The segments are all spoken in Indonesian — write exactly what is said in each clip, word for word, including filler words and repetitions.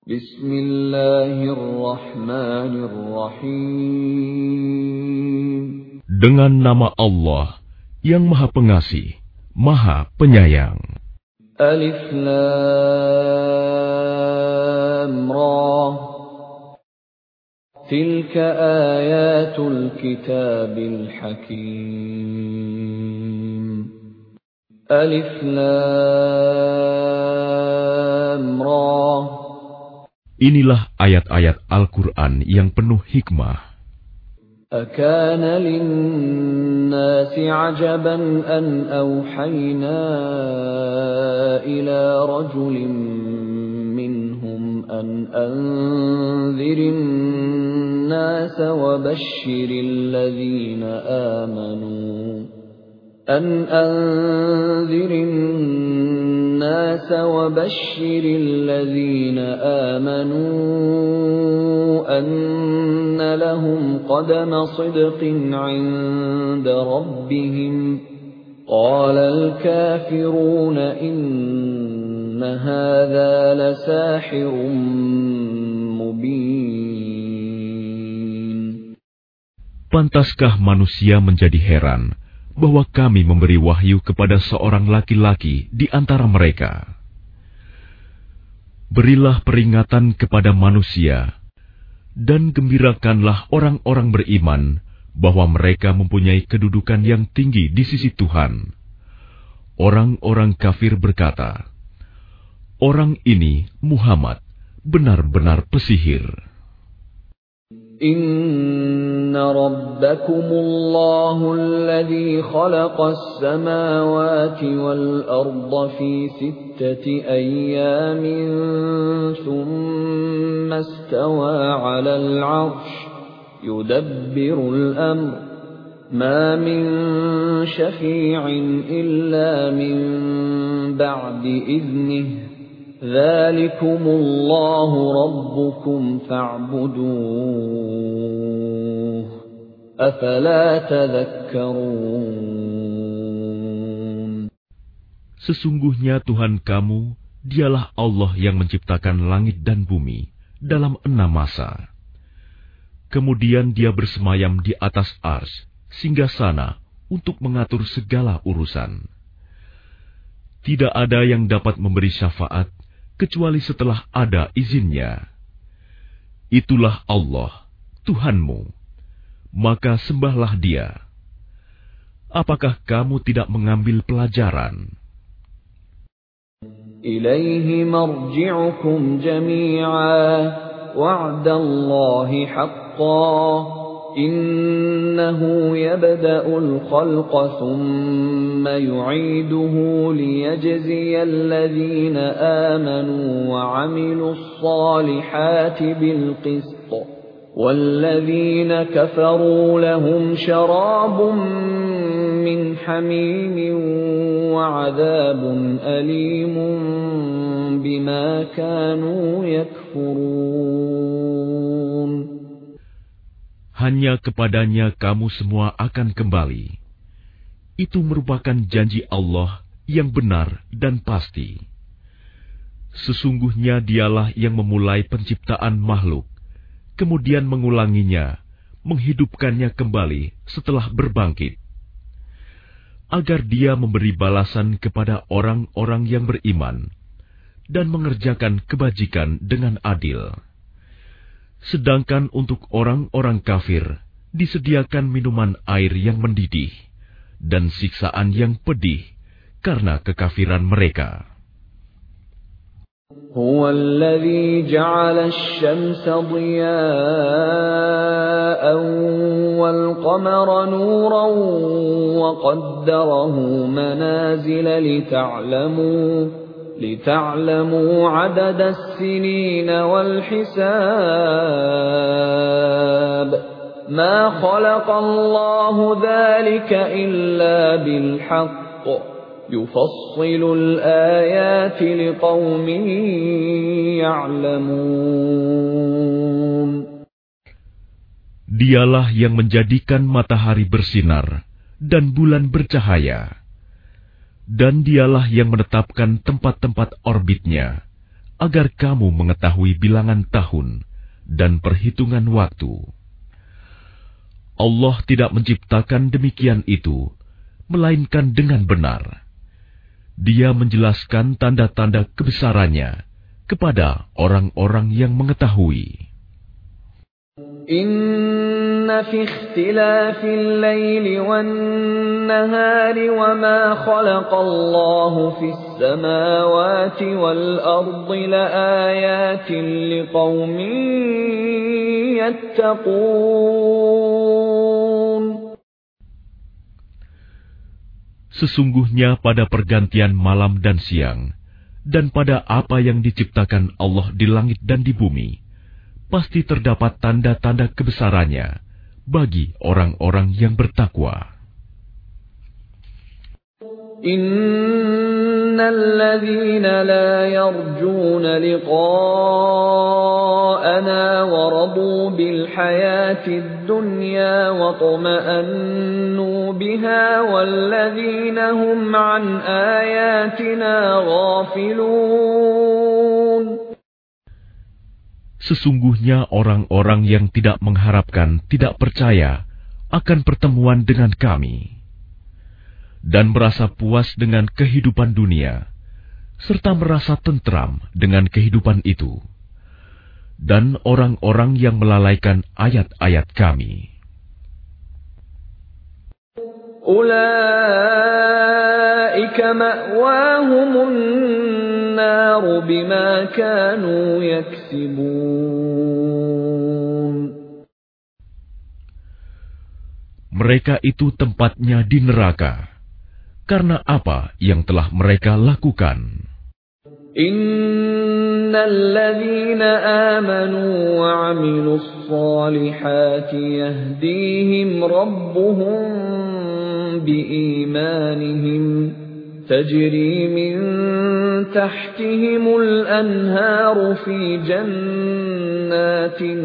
Bismillahirrahmanirrahim. Dengan nama Allah yang Maha Pengasih, Maha Penyayang. Alif Lam Ra. Tilka ayatul kitabil hakim. Alif Lam Ra. Inilah ayat-ayat Al-Quran yang penuh hikmah. أكان للناس عجبا أن أوحينا إلى رجل منهم أن أنذر الناس وبشر الذين آمنوا أن أنذر الناس وبشر الذين آمنوا أن لهم قدم صدق عند ربهم قال الكافرون إن هذا لساحر مبين. Pantaskah manusia menjadi heran bahwa kami memberi wahyu kepada seorang laki-laki di antara mereka? Berilah peringatan kepada manusia, dan gembirakanlah orang-orang beriman bahwa mereka mempunyai kedudukan yang tinggi di sisi Tuhan. Orang-orang kafir berkata, orang ini, Muhammad, benar-benar pesihir. Inna rabbakumullahu alladhi khalaqas samawati wal arda fi sittati ayyamin thumma istawa 'alal 'arsh yudabbirul amr ma min syafi'in illa min ba'di idhnihi ذلكم الله ربكم فاعبدوه أفلا تذكرون. Sesungguhnya Tuhan kamu, dialah Allah yang menciptakan langit dan bumi dalam enam masa. Kemudian dia bersemayam di atas ars, singgasana untuk mengatur segala urusan. Tidak ada yang dapat memberi syafaat kecuali setelah ada izinnya. Itulah Allah, Tuhanmu, maka sembahlah Dia. Apakah kamu tidak mengambil pelajaran? Ilaihi marji'ukum jami'a wa'dallahi haqqan innahu yabda'ul khalqa thumma yu'iduhu liyajziyal ladhina amanu wa 'amilus salihati bil qist walladhina kafaru lahum sharabun min hamimin wa 'adhabun alimun bima kanu yakfurun. Hanya kepadanya kamu semua akan kembali. Itu merupakan janji Allah yang benar dan pasti. Sesungguhnya Dialah yang memulai penciptaan makhluk, kemudian mengulanginya, menghidupkannya kembali setelah berbangkit, agar Dia memberi balasan kepada orang-orang yang beriman dan mengerjakan kebajikan dengan adil. Sedangkan untuk orang-orang kafir disediakan minuman air yang mendidih dan siksaan yang pedih karena kekafiran mereka. Huwa alladhi ja'ala asy-syamsa diya'an wal qamara nuran wa qaddarahu manazila lita'lamu لِتَعْلَمُوا عَدَدَ السِّنِينَ وَالْحِسَابَ مَا خَلَقَ اللَّهُ ذَلِكَ إِلَّا بِالْحَقِّ يُفَصِّلُ الْآيَاتِ لِقَوْمٍ يَعْلَمُونَ. Dialah yang menjadikan matahari bersinar dan bulan bercahaya. Dan Dialah yang menetapkan tempat-tempat orbitnya agar kamu mengetahui bilangan tahun dan perhitungan waktu. Allah tidak menciptakan demikian itu, melainkan dengan benar. Dia menjelaskan tanda-tanda kebesarannya kepada orang-orang yang mengetahui. Inna fi ikhtilafil laili wan nahari wa ma khalaqallahu fis samawati wal ardi laayatin liqaumin yattaqun. Sesungguhnya pada pergantian malam dan siang, dan pada apa yang diciptakan Allah di langit dan di bumi, pasti terdapat tanda-tanda kebesarannya bagi orang-orang yang bertakwa. Innal ladzina la yarjuna liqa'ana wa radu bil hayatid dunya wa tuma'annu biha wal ladzina hum an ayatina ghafilun. Sesungguhnya orang-orang yang tidak mengharapkan, tidak percaya akan pertemuan dengan kami, dan merasa puas dengan kehidupan dunia, serta merasa tentram dengan kehidupan itu, dan orang-orang yang melalaikan ayat-ayat kami. Ulaika ma'wahumun naru bima kanu yaksibun. Mereka itu tempatnya di neraka, karena apa yang telah mereka lakukan. Innal ladzina amanu wa 'amilus shalihati yahdihim rabbuhum biimanihim tajri min tahtihimul anharu fi jannatin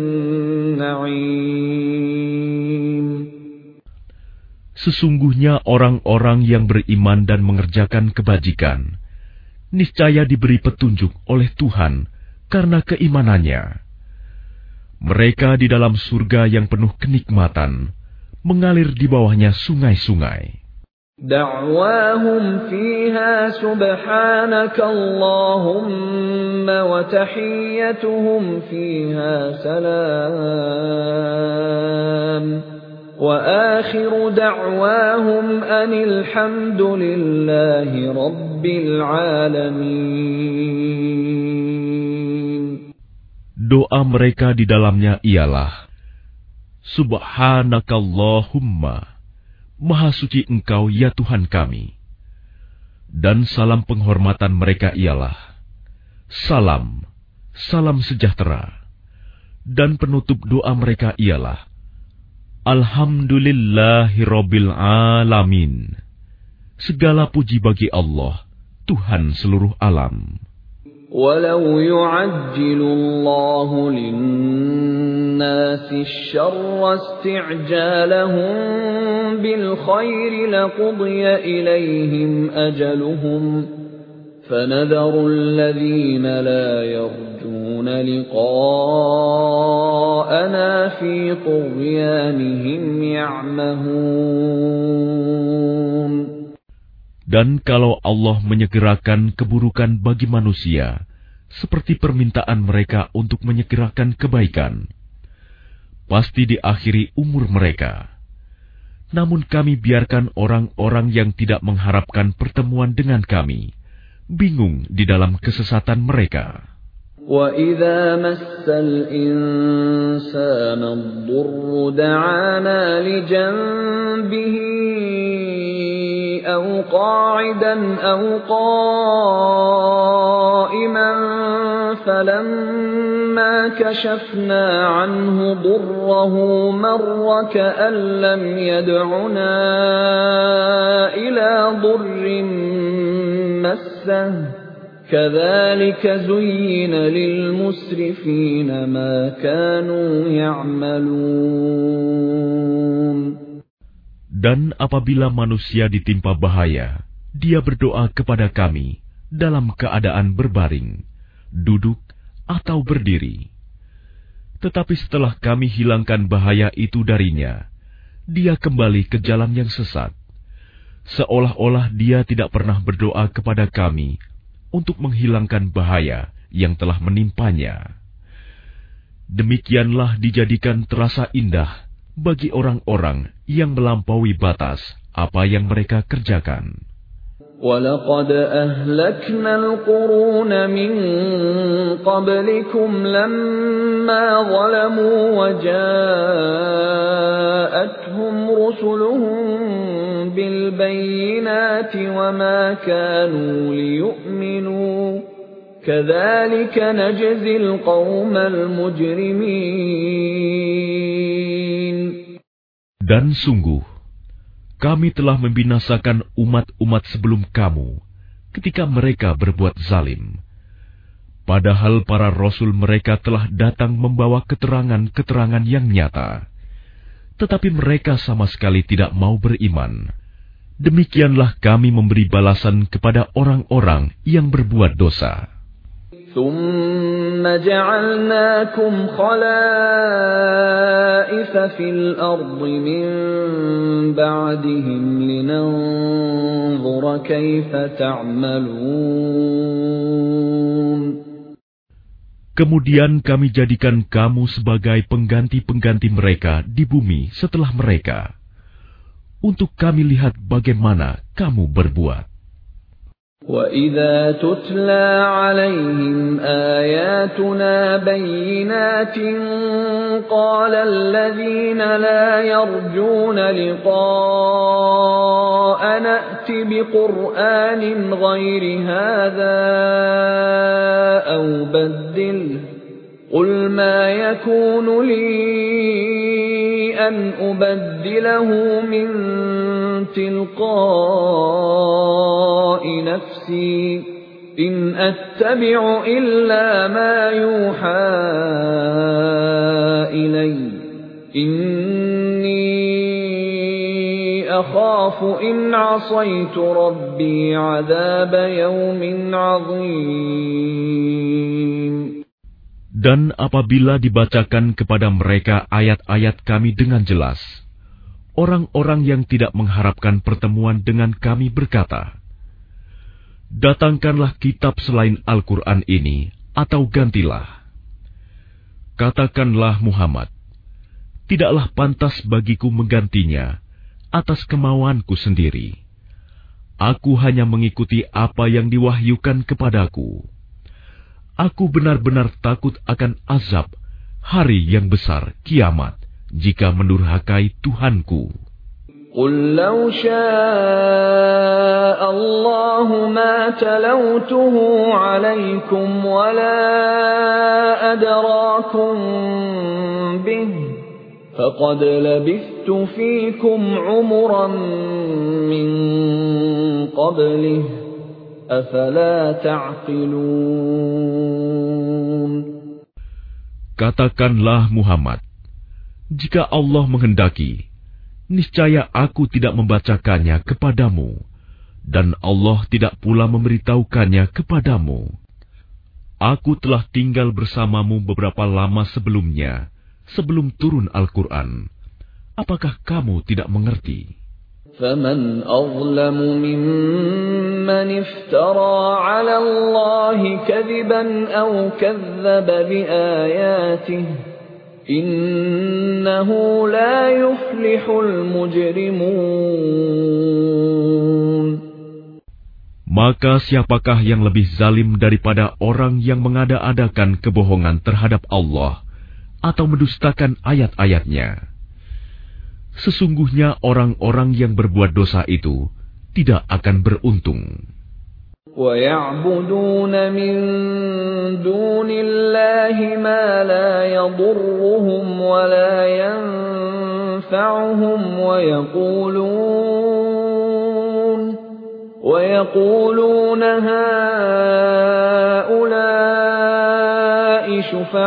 na'im. Sesungguhnya orang-orang yang beriman dan mengerjakan kebajikan, niscaya diberi petunjuk oleh Tuhan karena keimanannya. Mereka di dalam surga yang penuh kenikmatan, mengalir di bawahnya sungai-sungai. Da'wahum fiha subhanaka Allahumma wa tahiyyatuhum fiha salam. وآخر دعواهم أن الحمد لله رب العالمين. Doa mereka di dalamnya ialah, Subhanakallahumma, Maha suci Engkau ya Tuhan kami. Dan salam penghormatan mereka ialah, Salam, salam sejahtera. Dan penutup doa mereka ialah, Alhamdulillahirabbil alamin. Segala puji bagi Allah, Tuhan seluruh alam. Walau yu'ajjilu Allahu lin-nasi asy-syarra isti'jalahum bil khairi laqudiya ilaihim ajaluhum. فَنَذَرُ الَّذِينَ لَا يَرْجُونَ لِقَاءَنَا فِي طُغْيَانِهِمْ يَعْمَهُونَ. Dan kalau Allah menyegerakan keburukan bagi manusia, seperti permintaan mereka untuk menyegerakan kebaikan, pasti diakhiri umur mereka. Namun kami biarkan orang-orang yang tidak mengharapkan pertemuan dengan kami bingung di dalam kesesatan mereka. وَإِذَا مَسَّ الْإِنسَانَ الضُّرُّ دَعَانَا لِجَنبِهِ أَوْ قَاعِدًا أَوْ قَائِمًا فَلَمَّا كَشَفْنَا عَنْهُ ضُرَّهُ مَرَّ كَأَن لَّمْ يَدْعُنَا إِلَى ضُرٍّ مَّسَّهُ كَذَلِكَ زُيِّنَ لِلْمُسْرِفِينَ مَا كَانُوا يَعْمَلُونَ. Dan apabila manusia ditimpa bahaya, dia berdoa kepada kami dalam keadaan berbaring, duduk, atau berdiri. Tetapi setelah kami hilangkan bahaya itu darinya, dia kembali ke jalan yang sesat, seolah-olah dia tidak pernah berdoa kepada kami untuk menghilangkan bahaya yang telah menimpanya. Demikianlah dijadikan terasa indah bagi orang-orang yang melampaui batas apa yang mereka kerjakan. وَلَقَدْ أَهْلَكْنَا الْقُرُونَ مِنْ قَبْلِكُمْ لَمَّا ظَلَمُوا وَجَاءَتْهُمْ رُسُلُهُم بِالْبَيِّنَاتِ وَمَا كَانُوا لِيُؤْمِنُوا كَذَلِكَ نَجْزِي الْقَوْمَ الْمُجْرِمِينَ. Dan sungguh, kami telah membinasakan umat-umat sebelum kamu ketika mereka berbuat zalim. Padahal para rasul mereka telah datang membawa keterangan-keterangan yang nyata. Tetapi mereka sama sekali tidak mau beriman. Demikianlah kami memberi balasan kepada orang-orang yang berbuat dosa. ثُمَّ جَعَلْنَاكُمْ خَلَائِفَ فِي الْأَرْضِ مِنْ بَعْدِهِمْ لِنَنْظُرَ كَيْفَ تَعْمَلُونَ. Kemudian kami jadikan kamu sebagai pengganti-pengganti mereka di bumi setelah mereka, untuk kami lihat bagaimana kamu berbuat. وَإِذَا تُتْلَى عَلَيْهِمْ آيَاتُنَا بَيِّنَاتٍ قَالَ الَّذِينَ لَا يَرْجُونَ لِقَاءَنَا ائْتِ بِقُرْآنٍ غَيْرِ هَذَا أَوْ بَدِّلْهُ قُلْ مَا يَكُونُ لِي أَنْ أُبَدِّلَهُ مِنْ تِلْقَاءِ نَفْسِي إِنْ أَتَّبِعُ إِلَّا مَا يُوحَى إِلَيَّ إِنِّي أَخَافُ إِنْ عَصَيْتُ رَبِّي عَذَابَ يَوْمٍ عَظِيمٍ. Dan apabila dibacakan kepada mereka ayat-ayat kami dengan jelas, orang-orang yang tidak mengharapkan pertemuan dengan kami berkata, "Datangkanlah kitab selain Al-Quran ini, atau gantilah." Katakanlah Muhammad, "Tidaklah pantas bagiku menggantinya atas kemauanku sendiri. Aku hanya mengikuti apa yang diwahyukan kepadaku. Aku benar-benar takut akan azab hari yang besar kiamat jika mendurhakai Tuhanku." قُل لَّوْ شَاءَ اللَّهُ مَا تَلَوْتُهُ عَلَيْكُمْ وَلَا أَدْرَاكُم بِهِ فَقَدْ لَبِثْتُ فِيكُمْ عُمُرًا مِّن قَبْلِهِ أَفَلَا تَعْقِلُونَ. Katakanlah Muhammad, jika Allah menghendaki, niscaya aku tidak membacakannya kepadamu, dan Allah tidak pula memberitahukannya kepadamu. Aku telah tinggal bersamamu beberapa lama sebelumnya, sebelum turun Al-Quran. Apakah kamu tidak mengerti? فَمَنْ أَظْلَمُ مِمَّنِ افْتَرَى عَلَى اللَّهِ كَذِبًا أَوْ كَذَّبَ بِآيَاتِهِ إِنَّهُ لَا يُفْلِحُ الْمُجْرِمُونَ. Maka siapakah yang lebih zalim daripada orang yang mengada-adakan kebohongan terhadap Allah atau mendustakan ayat-ayatnya? Sesungguhnya orang-orang yang berbuat dosa itu tidak akan beruntung. وَيَعْبُدُونَ مِن دُونِ اللَّهِ مَا لَا يَضُرُّهُمْ وَلَا يَنفَعُهُمْ وَيَقُولُونَ وَيَقُولُونَ هَٰؤُلَاءِ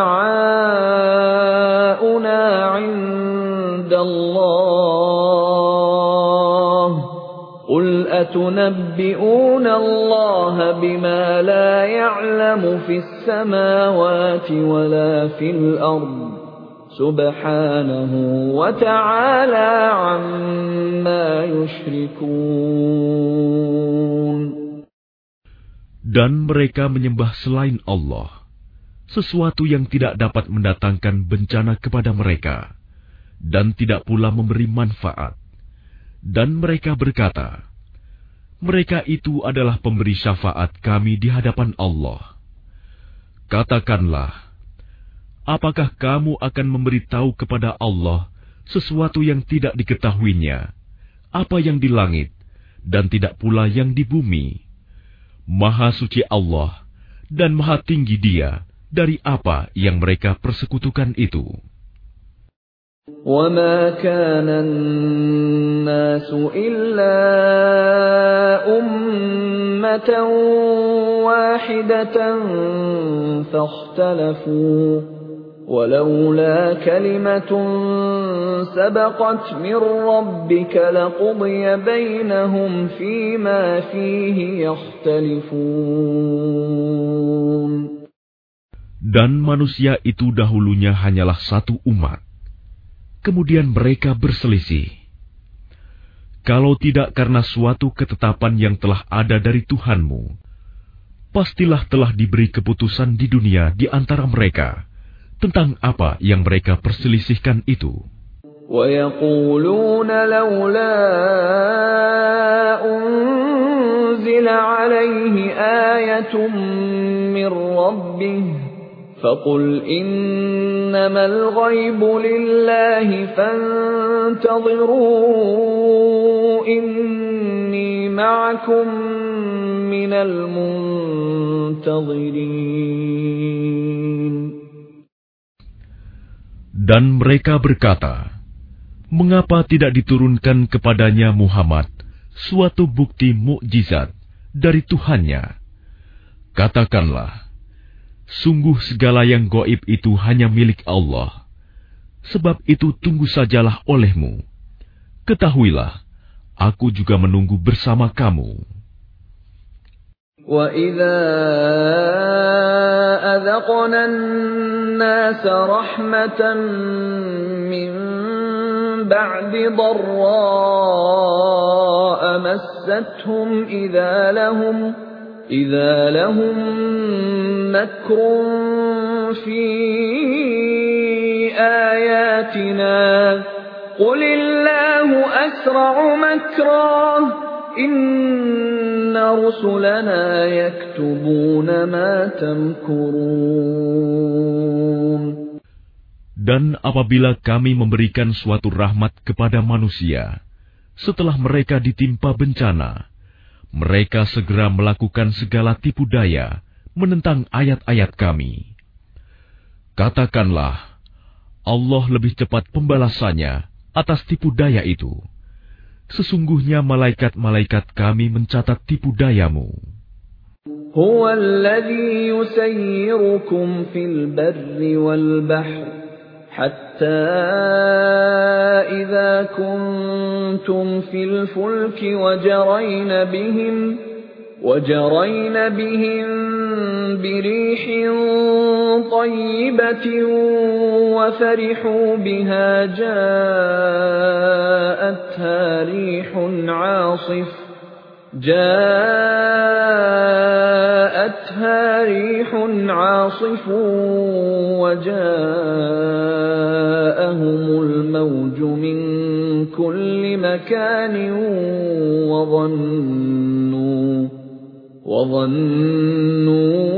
شُفَعَاؤُنَا عِندَ اللَّهِ قُلْ أتنبئون الله بما لا يعلم في السماوات ولا في الأرض سبحانه وتعالى عما يشركون. Dan mereka menyembah selain Allah sesuatu yang tidak dapat mendatangkan bencana kepada mereka dan tidak pula memberi manfaat. Dan mereka berkata, mereka itu adalah pemberi syafaat kami di hadapan Allah. Katakanlah, apakah kamu akan memberitahu kepada Allah sesuatu yang tidak diketahuinya, apa yang di langit dan tidak pula yang di bumi? Maha suci Allah dan maha tinggi Dia dari apa yang mereka persekutukan itu. وَمَا كَانَ النَّاسُ إِلَّا أُمَّةً وَاحِدَةً فَاخْتَلَفُوا وَلَوْلَا كَلِمَةٌ سَبَقَتْ مِنْ رَبِّكَ لَقُضِيَ بَيْنَهُمْ فِيمَا فِيهِ يَخْتَلِفُونَ. Dan manusia itu dahulunya hanyalah satu umat. Kemudian mereka berselisih. Kalau tidak karena suatu ketetapan yang telah ada dari Tuhanmu, pastilah telah diberi keputusan di dunia di antara mereka tentang apa yang mereka perselisihkan itu. وَيَقُولُونَ لَوْلَا أُنْزِلَ عَلَيْهِ آيَةٌ مِّن رَّبِّهِ فَقُلْ إِنَّمَا الْغَيْبُ لِلَّهِ فَانْتَظِرُوا إِنِّي مَعَكُمْ مِنَ الْمُنْتَظِرِينَ. Dan mereka berkata, mengapa tidak diturunkan kepadanya Muhammad suatu bukti mukjizat dari Tuhannya? Katakanlah, sungguh segala yang gaib itu hanya milik Allah. Sebab itu tunggu sajalah olehmu. Ketahuilah, aku juga menunggu bersama kamu. وَإِذَا أَذَقْنَا النَّاسَ رَحْمَةً مِّن بَعْدِ ضَرَّاءَ مَسَّتْهُمْ إِذَا لَهُمْ إِذَا لَهُمْ مَكْرٌ فِي آيَاتِنَا قُلِ اللَّهُ أَسْرَعُ مَكْرًا إِنَّ رُسُلَنَا يَكْتُبُونَ مَا تَمْكُرُونَ. Dan apabila kami memberikan suatu rahmat kepada manusia, setelah mereka ditimpa bencana, mereka segera melakukan segala tipu daya menentang ayat-ayat kami. Katakanlah, Allah lebih cepat pembalasannya atas tipu daya itu. Sesungguhnya malaikat-malaikat kami mencatat tipu dayamu. Huwa alladhi yusayyirukum fil barri wal bahri hatta idza kuntum fil fulki wajarayna bihim wajarayna bihim birīḥin طayyibatin wa fariḥū bihā jā'athā rīḥun 'āṣif جاءتها ريح عاصف وجاءهم الموج من كل مكان وظنوا وظنوا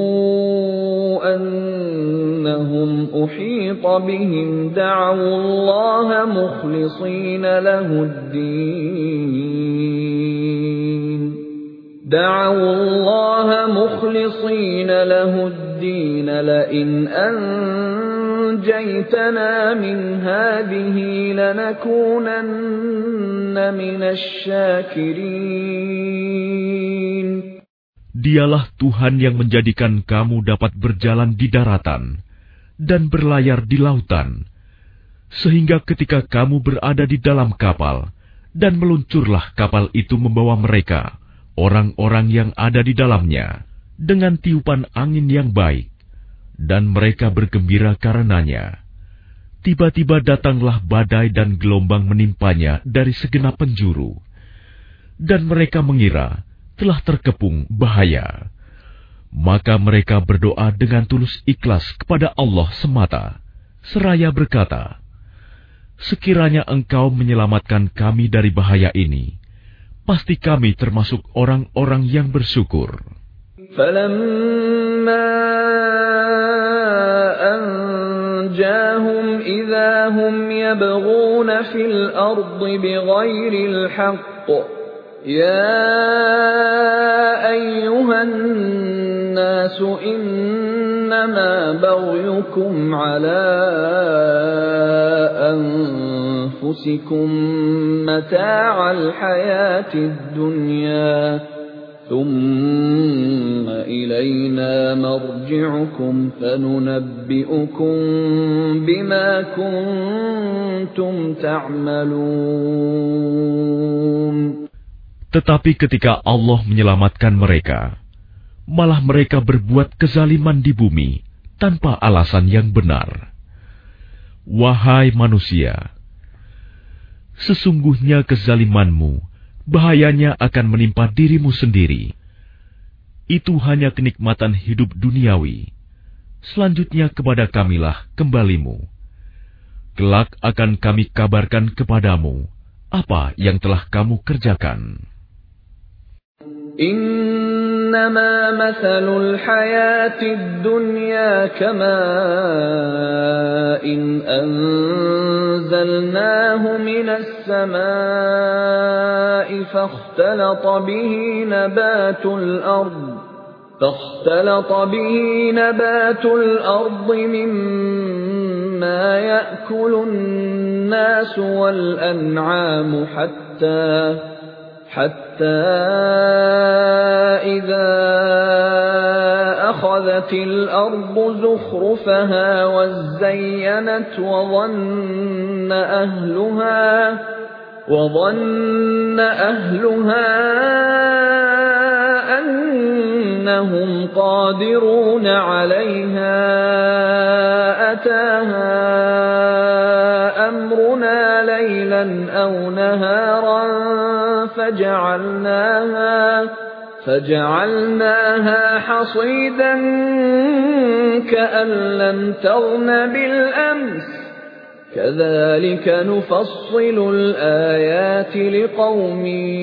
أنهم أحيط بهم دعوا الله مخلصين له الدين دعوا الله مخلصين له الدين لئن أنجيتنا من هذه لنكونن من الشاكرين. Dialah Tuhan yang menjadikan kamu dapat berjalan di daratan dan berlayar di lautan, sehingga ketika kamu berada di dalam kapal Dan meluncurlah kapal itu membawa mereka, orang-orang yang ada di dalamnya, dengan tiupan angin yang baik, dan mereka bergembira karenanya. Tiba-tiba datanglah badai dan gelombang menimpanya dari segenap penjuru, dan mereka mengira telah terkepung bahaya. Maka mereka berdoa dengan tulus ikhlas kepada Allah semata, seraya berkata, "Sekiranya Engkau menyelamatkan kami dari bahaya ini, pasti kami termasuk orang-orang yang bersyukur." فَلَمَّا أَنْجَاهُمْ إِذَا هُمْ يَبْغُونَ فِي الْأَرْضِ بِغَيْرِ الْحَقِّ يَا أَيُّهَا النَّاسُ إِنَّمَا بَغْيُكُمْ عَلَى أَنفُسِكُم مَّتَاعَ الْحَيَاةِ الدُّنْيَا ثُمَّ إِلَيْنَا مَرْجِعُكُمْ فَنُنَبِّئُكُم بِمَا كُنتُمْ تَعْمَلُونَ. Tetapi ketika Allah menyelamatkan mereka, malah mereka berbuat kezaliman di bumi tanpa alasan yang benar. Wahai manusia, sesungguhnya kezalimanmu bahayanya akan menimpa dirimu sendiri. Itu hanya kenikmatan hidup duniawi. Selanjutnya kepada Kamilah kembalimu. Kelak akan kami kabarkan kepadamu apa yang telah kamu kerjakan. إنما مثل الحياة الدنيا كماء إن أنزلناه من السماء فاختلط به نبات الأرض فاختلط به نبات الأرض مما يأكل الناس والأنعام حتى حتى إذا أخذت الأرض زخرفها وزينت وظن أهلها وظن أهلها أنهم قادرون عليها أتاها أمرنا ليلا أو نهارا فجعلناها فجعلناها حصيدا كأن لم تغن بالأمس كذلك نفصل الآيات لقوم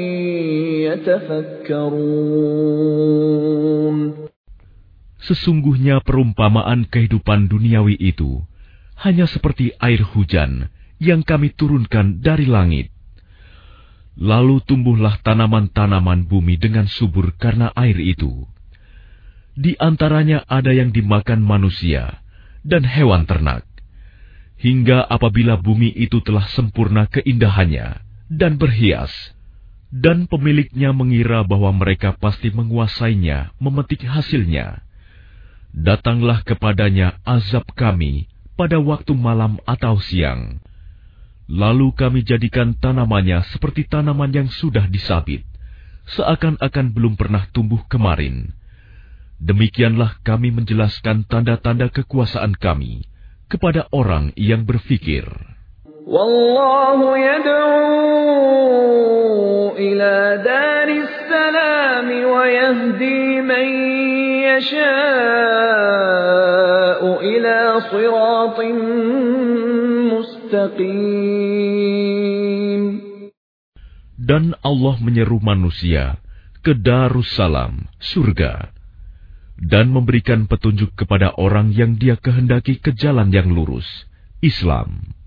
يتفكرون. Sesungguhnya perumpamaan kehidupan duniawi itu hanya seperti air hujan yang kami turunkan dari langit. Lalu tumbuhlah tanaman-tanaman bumi dengan subur karena air itu. Di antaranya ada yang dimakan manusia dan hewan ternak. Hingga apabila bumi itu telah sempurna keindahannya dan berhias, dan pemiliknya mengira bahwa mereka pasti menguasainya, memetik hasilnya, datanglah kepadanya azab kami pada waktu malam atau siang. Lalu kami jadikan tanamannya seperti tanaman yang sudah disabit, seakan-akan belum pernah tumbuh kemarin. Demikianlah kami menjelaskan tanda-tanda kekuasaan kami kepada orang yang berfikir. Wallahu yad'u ila daris salam wa yahdi man yasha'u ila siratin mustaqim. Dan Allah menyeru manusia ke Darussalam, surga, dan memberikan petunjuk kepada orang yang Dia kehendaki ke jalan yang lurus, Islam.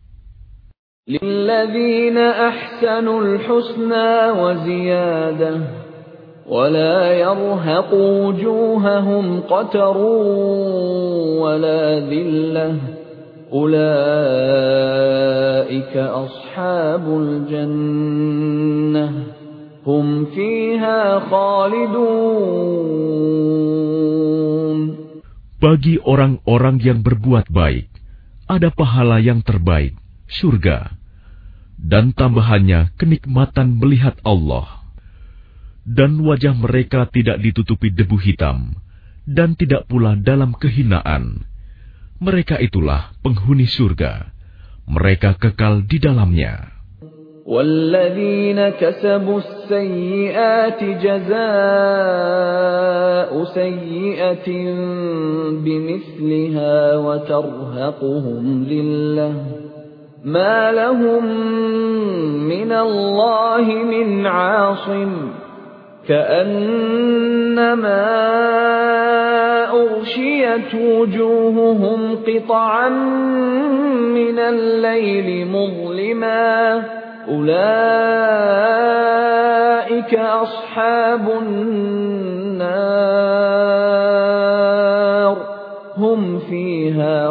Lilladzina ahsanul husna wa ziyadah wa la yarhaqu wujuhahum qatarun wa la dhillah ulaika ashabul jannah hum fiha khalidun. Bagi orang-orang yang berbuat baik, ada pahala yang terbaik, surga. dan tambahannya kenikmatan melihat Allah. Dan wajah mereka tidak ditutupi debu hitam, dan tidak pula dalam kehinaan. Mereka itulah penghuni surga. Mereka kekal di dalamnya. وَالَّذِينَ كَسَبُوا السَّيِّئَاتِ جَزَاءُ سَيِّئَةٍ بِمِثْلِهَا وَتَرْهَقُهُمْ ذِلَّةٌ مَا لَهُم مِّنَ اللَّهِ مِنْ عَاصِمٍ كَأَنَّمَا أُغْشِيَتْ وُجُوهُهُمْ قِطَعًا مِّنَ اللَّيْلِ مُظْلِمًا أُولَئِكَ أَصْحَابُ النَّارِ هُمْ فِيهَا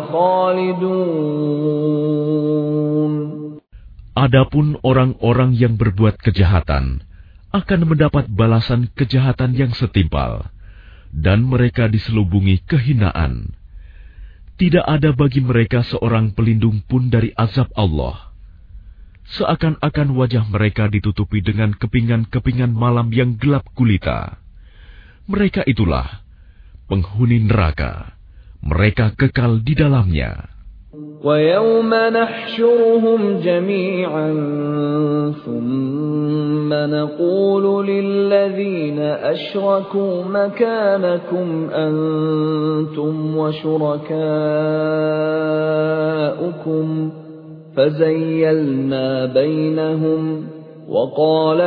خَالِدُونَ. Adapun orang-orang yang berbuat kejahatan akan mendapat balasan kejahatan yang setimpal, dan mereka diselubungi kehinaan. Tidak ada bagi mereka seorang pelindung pun dari azab Allah. Seakan-akan wajah mereka ditutupi dengan kepingan-kepingan malam yang gelap gulita. Mereka itulah penghuni neraka. Mereka kekal di dalamnya. وَيَوْمَ نَحْشُرُهُمْ جَمِيعًا ثُمَّ نَقُولُ لِلَّذِينَ أَشْرَكُوا مَكَانَكُمْ أَنْتُمْ وَشُرَكَاؤُكُمْ فَزَيَّلْنَا بَيْنَهُمْ وَقَالَ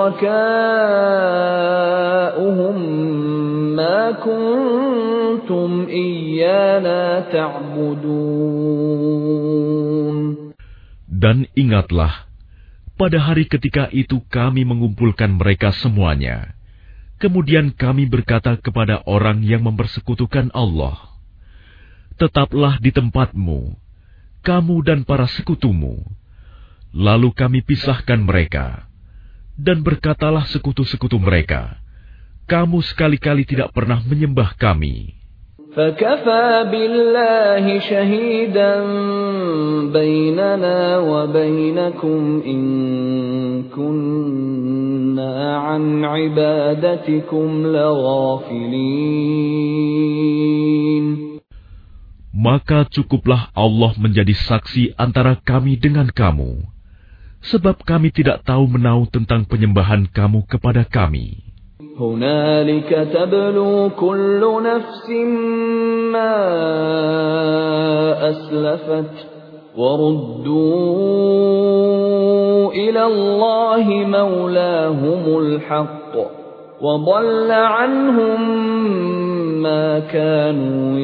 شُرَكَاؤُهُمْ مَا كُنْتُمْ إِيَّانَا تَعْبُدُونَ. Dan ingatlah, pada hari ketika itu kami mengumpulkan mereka semuanya. Kemudian kami berkata kepada orang yang mempersekutukan Allah, tetaplah di tempatmu, kamu dan para sekutumu. Lalu kami pisahkan mereka. Dan berkatalah sekutu-sekutu mereka, kamu sekali-kali tidak pernah menyembah kami. فَكَفَى بِاللَّهِ شَهِيدًا بَيْنَنَا وَبَيْنَكُمْ إِن كُنَّا عَنْ عِبَادَتِكُمْ لَغَافِلِينَ. Maka cukuplah Allah menjadi saksi antara kami dengan kamu, sebab kami tidak tahu menau tentang penyembahan kamu kepada kami. هُنَالِكَ تَبْلُو كُلُّ نَفْسٍ مَّا أَسْلَفَتْ وَرُدُّوا إِلَى اللَّهِ مَوْلَاهُمُ الْحَقِّ وَضَلَّ عَنْهُم مَّا كَانُوا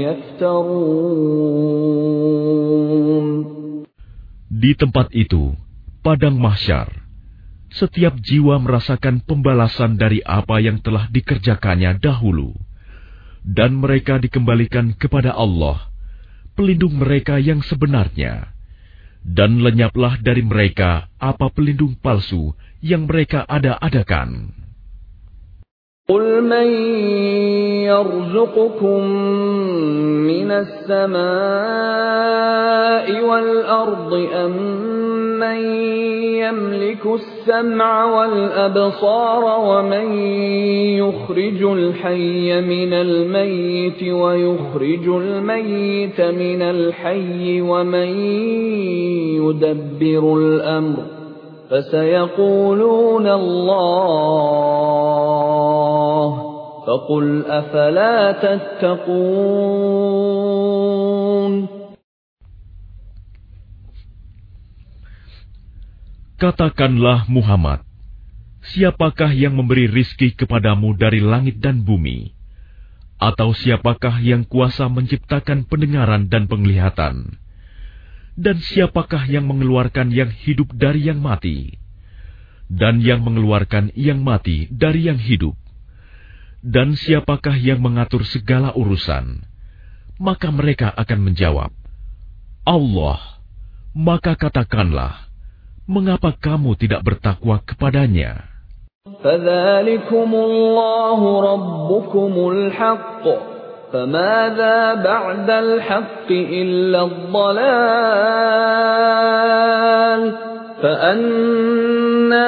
يَفْتَرُونَ. Di tempat itu, padang mahsyar, setiap jiwa merasakan pembalasan dari apa yang telah dikerjakannya dahulu, dan mereka dikembalikan kepada Allah, pelindung mereka yang sebenarnya, dan lenyaplah dari mereka apa pelindung palsu yang mereka ada-adakan. قُلْ مَنْ يَرْزُقُكُمْ مِنَ السَّمَاءِ وَالْأَرْضِ أَمَّنْ يَمْلِكُ السَّمْعَ وَالْأَبْصَارَ وَمَنْ يُخْرِجُ الْحَيَّ مِنَ الْمَيِّتِ وَيُخْرِجُ الْمَيِّتَ مِنَ الْحَيِّ وَمَنْ يُدَبِّرُ الْأَمْرَ فَسَيَقُولُونَ اللَّهُ فَقُلْ أَفَلَا تَتَّقُونَ. Katakanlah Muhammad, siapakah yang memberi rizki kepadamu dari langit dan bumi? Atau siapakah yang kuasa menciptakan pendengaran dan penglihatan? Dan siapakah yang mengeluarkan yang hidup dari yang mati? Dan yang mengeluarkan yang mati dari yang hidup? Dan siapakah yang mengatur segala urusan? Maka mereka akan menjawab, Allah. Maka katakanlah, mengapa kamu tidak bertakwa kepadanya? فَذَلِكُمُ اللَّهُ رَبُّكُمُ الْحَقُّ فَمَاذَا بَعْدَ الْحَقِّ إِلَّا الضَّلَالُ فأنى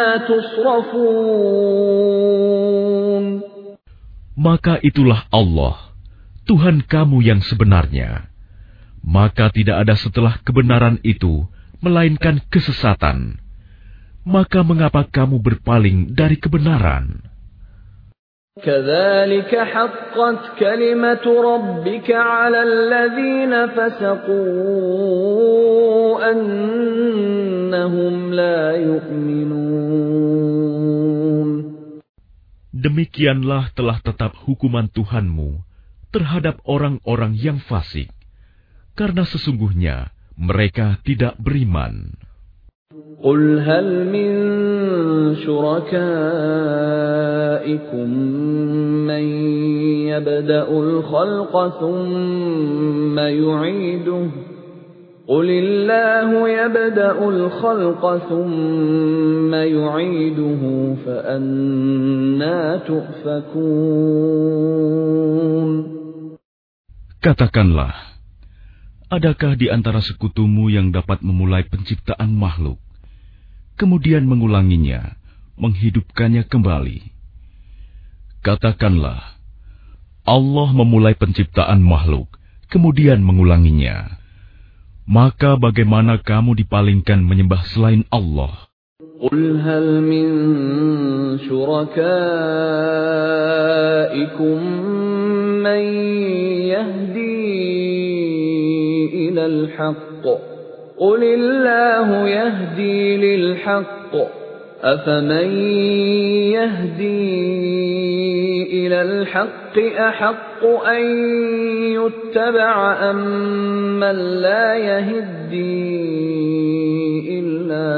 تصرفون. Maka itulah Allah, Tuhan kamu yang sebenarnya. Maka tidak ada setelah kebenaran itu, melainkan kesesatan. Maka mengapa kamu berpaling dari kebenaran? كذلك حقت كلمة ربك على الذين فسقوا أنهم لا يؤمنون. Demikianlah telah tetap hukuman Tuhanmu terhadap orang-orang yang fasik, karena sesungguhnya mereka tidak beriman. قل هل من شركائكم من يبدأ الخلق ثم يعيده قل الله يبدأ الخلق ثم يعيده فأنى تؤفكون. Katakanlah, adakah di antara sekutumu yang dapat memulai penciptaan makhluk, kemudian mengulanginya, menghidupkannya kembali? Katakanlah, Allah memulai penciptaan makhluk, kemudian mengulanginya. Maka bagaimana kamu dipalingkan menyembah selain Allah? قل هل من شركائكم من يهدي إلى الحق قل الله يهدي للحق أفمن يهدي إلى الحق أحق أن يتبع أم من لا يهدي إلا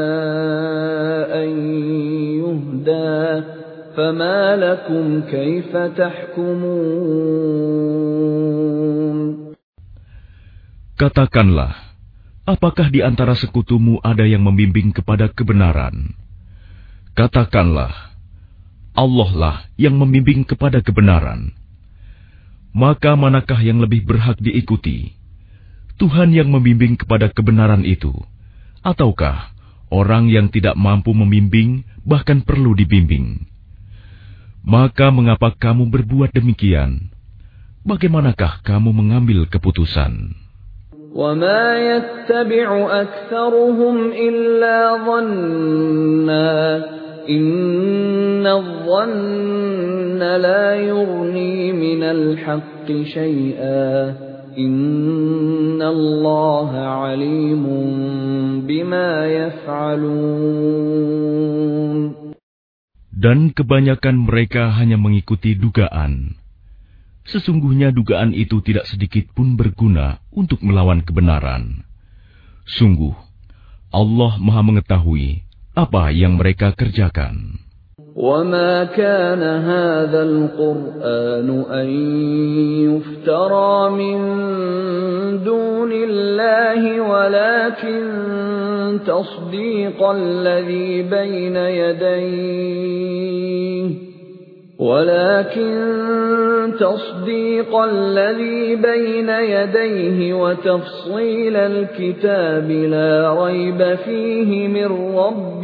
أن يهدى فما لكم كيف تحكمون. Katakanlah, apakah di antara sekutumu ada yang membimbing kepada kebenaran? Katakanlah, Allah lah yang membimbing kepada kebenaran. Maka manakah yang lebih berhak diikuti? Tuhan yang membimbing kepada kebenaran itu, ataukah orang yang tidak mampu membimbing, bahkan perlu dibimbing? Maka mengapa kamu berbuat demikian? Bagaimanakah kamu mengambil keputusan? وَمَا يَتَّبِعُ أَكْثَرُهُمْ إِلَّا ظَنًّا إِنَّ الظَّنَّ لَا يُغْنِي مِنَ الْحَقِّ شَيْئًا إِنَّ اللَّهَ عَلِيمٌ بِمَا يَفْعَلُونَ. Dan kebanyakan mereka hanya mengikuti dugaan. Sesungguhnya dugaan itu tidak sedikit pun berguna untuk melawan kebenaran. Sungguh, Allah Maha mengetahui apa yang mereka kerjakan. وَمَا كَانَ هَذَا الْقُرْآنُ أَن يُفْتَرَى مِن دُونِ اللَّهِ وَلَكِن تَصْدِيقَ الَّذِي بَيْنَ يَدَيْهِ ولكن تصديق الذي بين يديه وتفصيل الكتاب لا ريب فيه من رب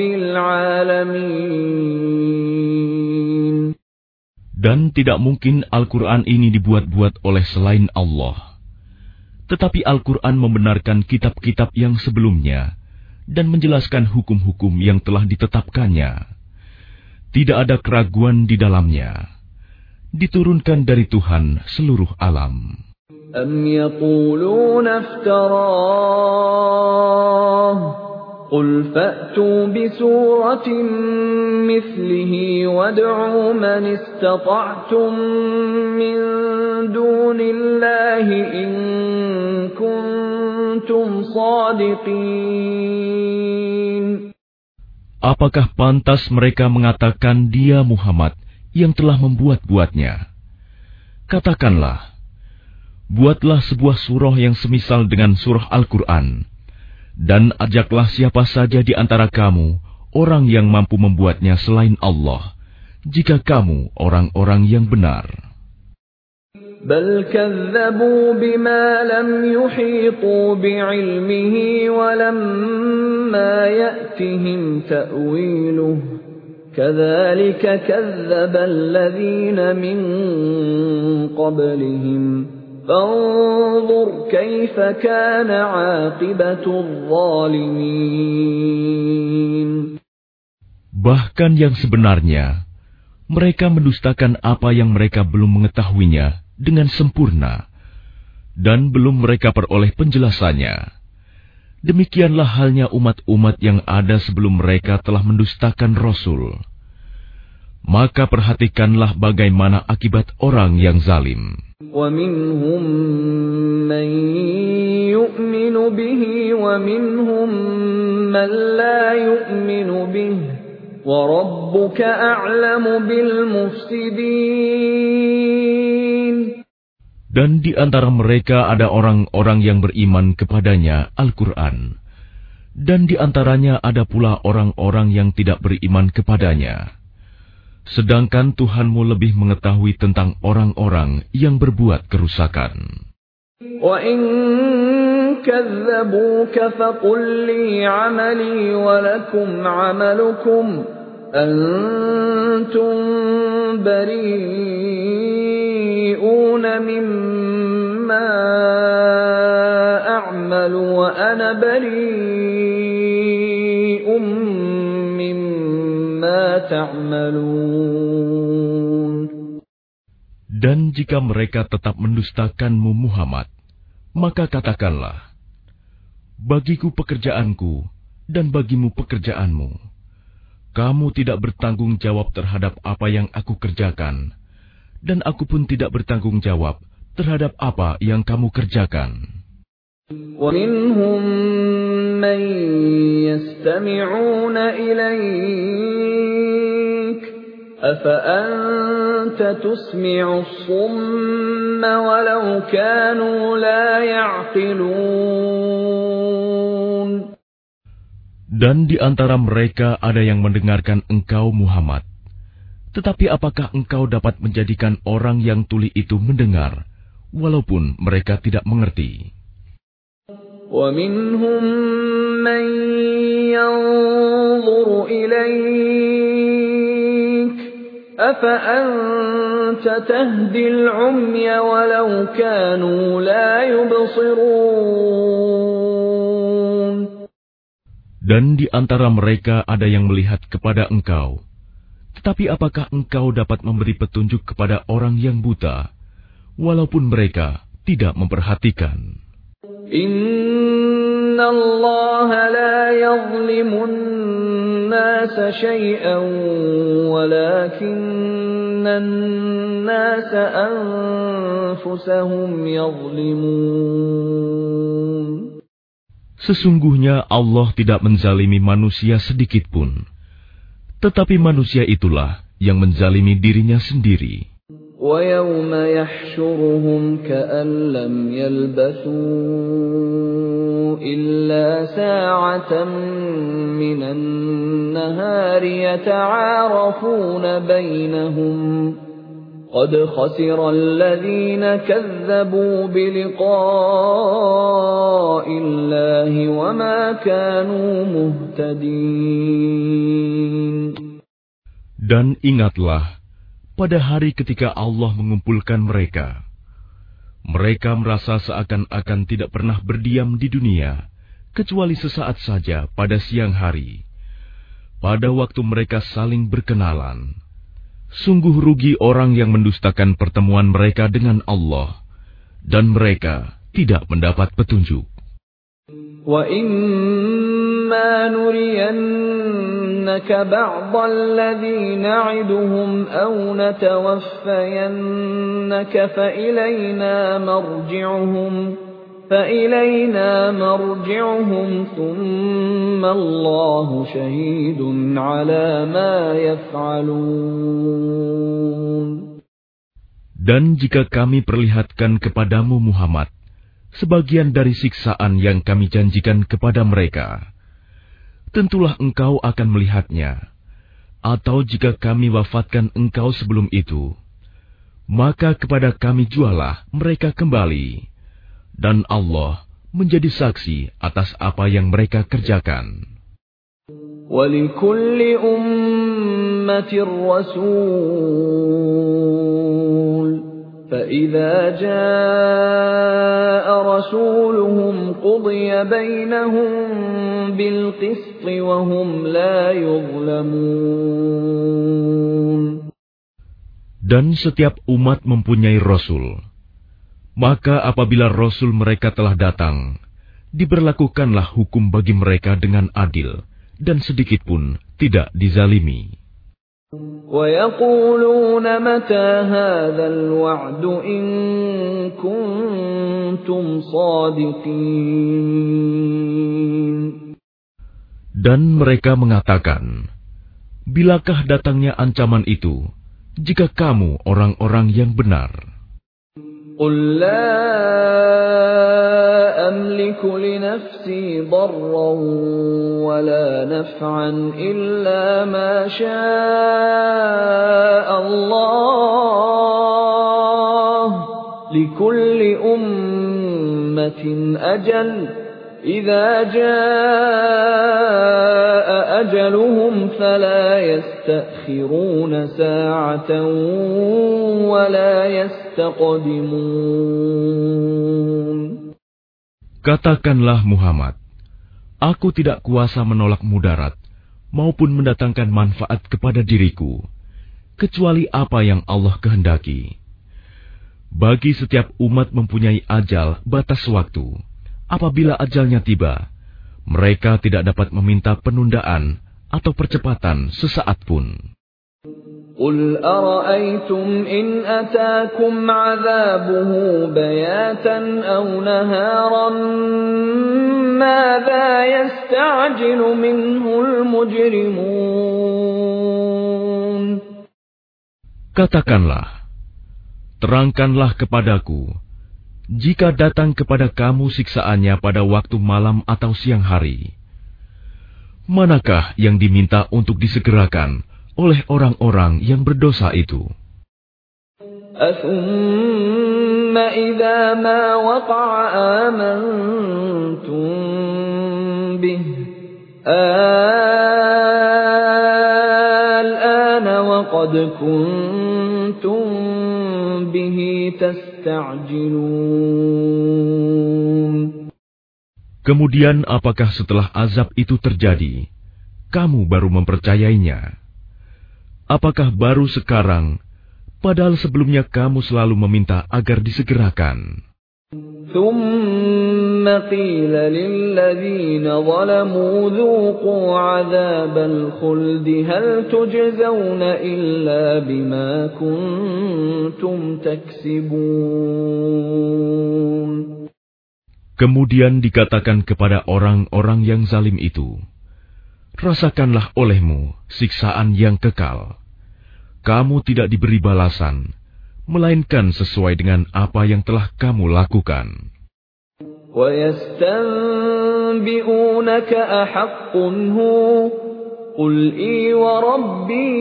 العالمين. Dan tidak mungkin Al-Quran ini dibuat-buat oleh selain Allah. Tetapi Al-Quran membenarkan kitab-kitab yang sebelumnya dan menjelaskan hukum-hukum yang telah ditetapkannya. Tidak ada keraguan di dalamnya. Diturunkan dari Tuhan seluruh alam. Am yaquluna iftarah Qul fa'tu bisuratin mithlihi wad'u man istata'tum min dunillahi in kuntum sadiqin. Apakah pantas mereka mengatakan dia Muhammad yang telah membuat-buatnya? Katakanlah, buatlah sebuah surah yang semisal dengan surah Al-Quran, dan ajaklah siapa saja di antara kamu, orang yang mampu membuatnya selain Allah, jika kamu orang-orang yang benar. بل كذبوا بما لم يحيطوا بعلمه ولما يأتهم تأويله كذلك كذب الذين من قبلهم فانظر كيف كان عاقبة الظالمين. Bahkan yang sebenarnya, mereka mendustakan apa yang mereka belum mengetahuinya dengan sempurna, dan belum mereka peroleh penjelasannya. Demikianlah halnya umat-umat yang ada sebelum mereka telah mendustakan Rasul. Maka perhatikanlah bagaimana akibat orang yang zalim. وَمِنْهُمْ مَنْ يُؤْمِنُ بِهِ وَمِنْهُمْ مَنْ لَا يُؤْمِنُ بِهِ وَرَبُّكَ أَعْلَمُ بِالْمُفْسِدِينَ. Dan di antara mereka ada orang-orang yang beriman kepadanya Al-Quran, dan di antaranya ada pula orang-orang yang tidak beriman kepadanya. Sedangkan Tuhanmu lebih mengetahui tentang orang-orang yang berbuat kerusakan. وَإِن كَذَّبُوكَ فَقُل لِّي عَمَلِي وَلَكُمْ عَمَلُكُمْ أَنتُم بَرِيئُونَ مِمَّا أَعْمَلُ وَأَنَا بَرِيءٌ مِّمَّا تَعْمَلُونَ. Dan jika mereka tetap mendustakanmu Muhammad, maka katakanlah, bagiku pekerjaanku dan bagimu pekerjaanmu. Kamu tidak bertanggung jawab terhadap apa yang aku kerjakan, dan aku pun tidak bertanggung jawab terhadap apa yang kamu kerjakan. وَمِنْهُمْ مَنْ يَسْتَمِعُونَ إِلَيْكَ أَفَأَنْتَ تُسْمِعُ الصُّمَّ وَلَوْ كَانُوا لَا يَعْقِلُونَ. Dan di antara mereka ada yang mendengarkan engkau Muhammad. Tetapi apakah engkau dapat menjadikan orang yang tuli itu mendengar, walaupun mereka tidak mengerti? وَمِنْهُمْ مَنْ يَنْظُرُ إِلَيْكَ أَفَأَنْتَ تَهْدِي الْعُمْيَ وَلَوْ كَانُوا لَا يُبْصِرُونَ. Dan di antara mereka ada yang melihat kepada engkau. Tetapi apakah engkau dapat memberi petunjuk kepada orang yang buta, walaupun mereka tidak memperhatikan? Inna Allah la yazlimun nasa shay'an walakinna nasa anfusahum yazlimun. Sesungguhnya Allah tidak menzalimi manusia sedikit pun, tetapi manusia itulah yang menzalimi dirinya sendiri. وَيَوْمَ يَحْشُرُهُمْ كَأَنْ لَمْ يَلْبَثُوا إِلَّا سَاعَةً مِنَ النَّهَارِ يَتَعَارَفُونَ بَيْنَهُمْ قَدْ خَسِرَ الَّذِينَ كَذَّبُوا بِلِقَاءِ اللَّهِ وَمَا كَانُوا مُهْتَدِينَ. Dan ingatlah, pada hari ketika Allah mengumpulkan mereka, mereka merasa seakan-akan tidak pernah berdiam di dunia, kecuali sesaat saja pada siang hari. Pada waktu mereka saling berkenalan, sungguh rugi orang yang mendustakan pertemuan mereka dengan Allah, dan mereka tidak mendapat petunjuk. وَإِمَّا نُرِيَنَّكَ بَعْضَ الَّذِي نَعِدُهُمْ أَوْ نَتَوَفَّيَنَّكَ فَإِلَيْنَا مَرْجِعُهُمْ فَإِلَيْنَا مَرْجِعُهُمْ ثُمَّ اللَّهُ شَهِيدٌ عَلَى مَا يَفْعَلُونَ. Dan jika kami perlihatkan kepadamu Muhammad sebagian dari siksaan yang kami janjikan kepada mereka, tentulah engkau akan melihatnya. Atau jika kami wafatkan engkau sebelum itu, maka kepada kami jualah mereka kembali, dan Allah menjadi saksi atas apa yang mereka kerjakan. وَلِكُلِّ أُمَّةٍ رَسُولٌ فَإِذَا جَاءَ رَسُولُهُمْ قُضِيَ بَيْنَهُم بِالْقِسْطِ وَهُمْ لَا يُظْلَمُونَ. Dan setiap umat mempunyai Rasul. Maka apabila Rasul mereka telah datang, diberlakukanlah hukum bagi mereka dengan adil, dan sedikitpun tidak dizalimi. وَيَقُولُونَ مَتَى هَذَا الْوَعْدُ إِن كُنتُمْ صَادِقِينَ. Dan mereka mengatakan, bilakah datangnya ancaman itu, jika kamu orang-orang yang benar? قُل لَّا أَمْلِكُ لِنَفْسِي ضَرًّا وَلَا نَفْعًا إِلَّا مَا شَاءَ اللَّهُ ۗ لِكُلِّ أُمَّةٍ أَجَلٌ ۖ إِذَا جَاءَ أَجَلُهُمْ فَلَا يَسْتَأْخِرُونَ سَاعَةً وَلَا يَسْتَقْدِمُونَ. Katakanlah Muhammad, aku tidak kuasa menolak mudarat maupun mendatangkan manfaat kepada diriku, kecuali apa yang Allah kehendaki. Bagi setiap umat mempunyai ajal batas waktu. Apabila ajalnya tiba, mereka tidak dapat meminta penundaan atau percepatan sesaat pun. قُلْ أَرَأَيْتُمْ إِنْ أَتَاكُمْ عَذَابُهُ بَيَاتًا أَوْ نَهَارًا مَاذَا يَسْتَعْجِلُ مِنْهُ الْمُجْرِمُونَ. Katakanlah, terangkanlah kepadaku, jika datang kepada kamu siksaannya pada waktu malam atau siang hari, manakah yang diminta untuk disegerakan oleh orang-orang yang berdosa itu? أَثُمَّ إِذَا مَا وَقَعَ آمَنْتُمْ بِهِ الْآنَ وَقَدْ كُنْتُمْ بِهِ تَسْتَعْجِلُونَ. Kemudian apakah setelah azab itu terjadi, kamu baru mempercayainya? Apakah baru sekarang, padahal sebelumnya kamu selalu meminta agar disegerakan? ثُمَّ قِيلَ لِلَّذِينَ ظَلَمُوا ذُوقُوا عَذَابَ الْخُلْدِ هَلْ تُجْزَوْنَ إِلَّا بِمَا كُنتُمْ تَكْسِبُونَ. Kemudian dikatakan kepada orang-orang yang zalim itu, rasakanlah olehmu siksaan yang kekal. Kamu tidak diberi balasan, melainkan sesuai dengan apa yang telah kamu lakukan. وَيَسْتَنْبِئُونَكَ أَحَقٌّ هُوَ قُلْ إِي وَرَبِّي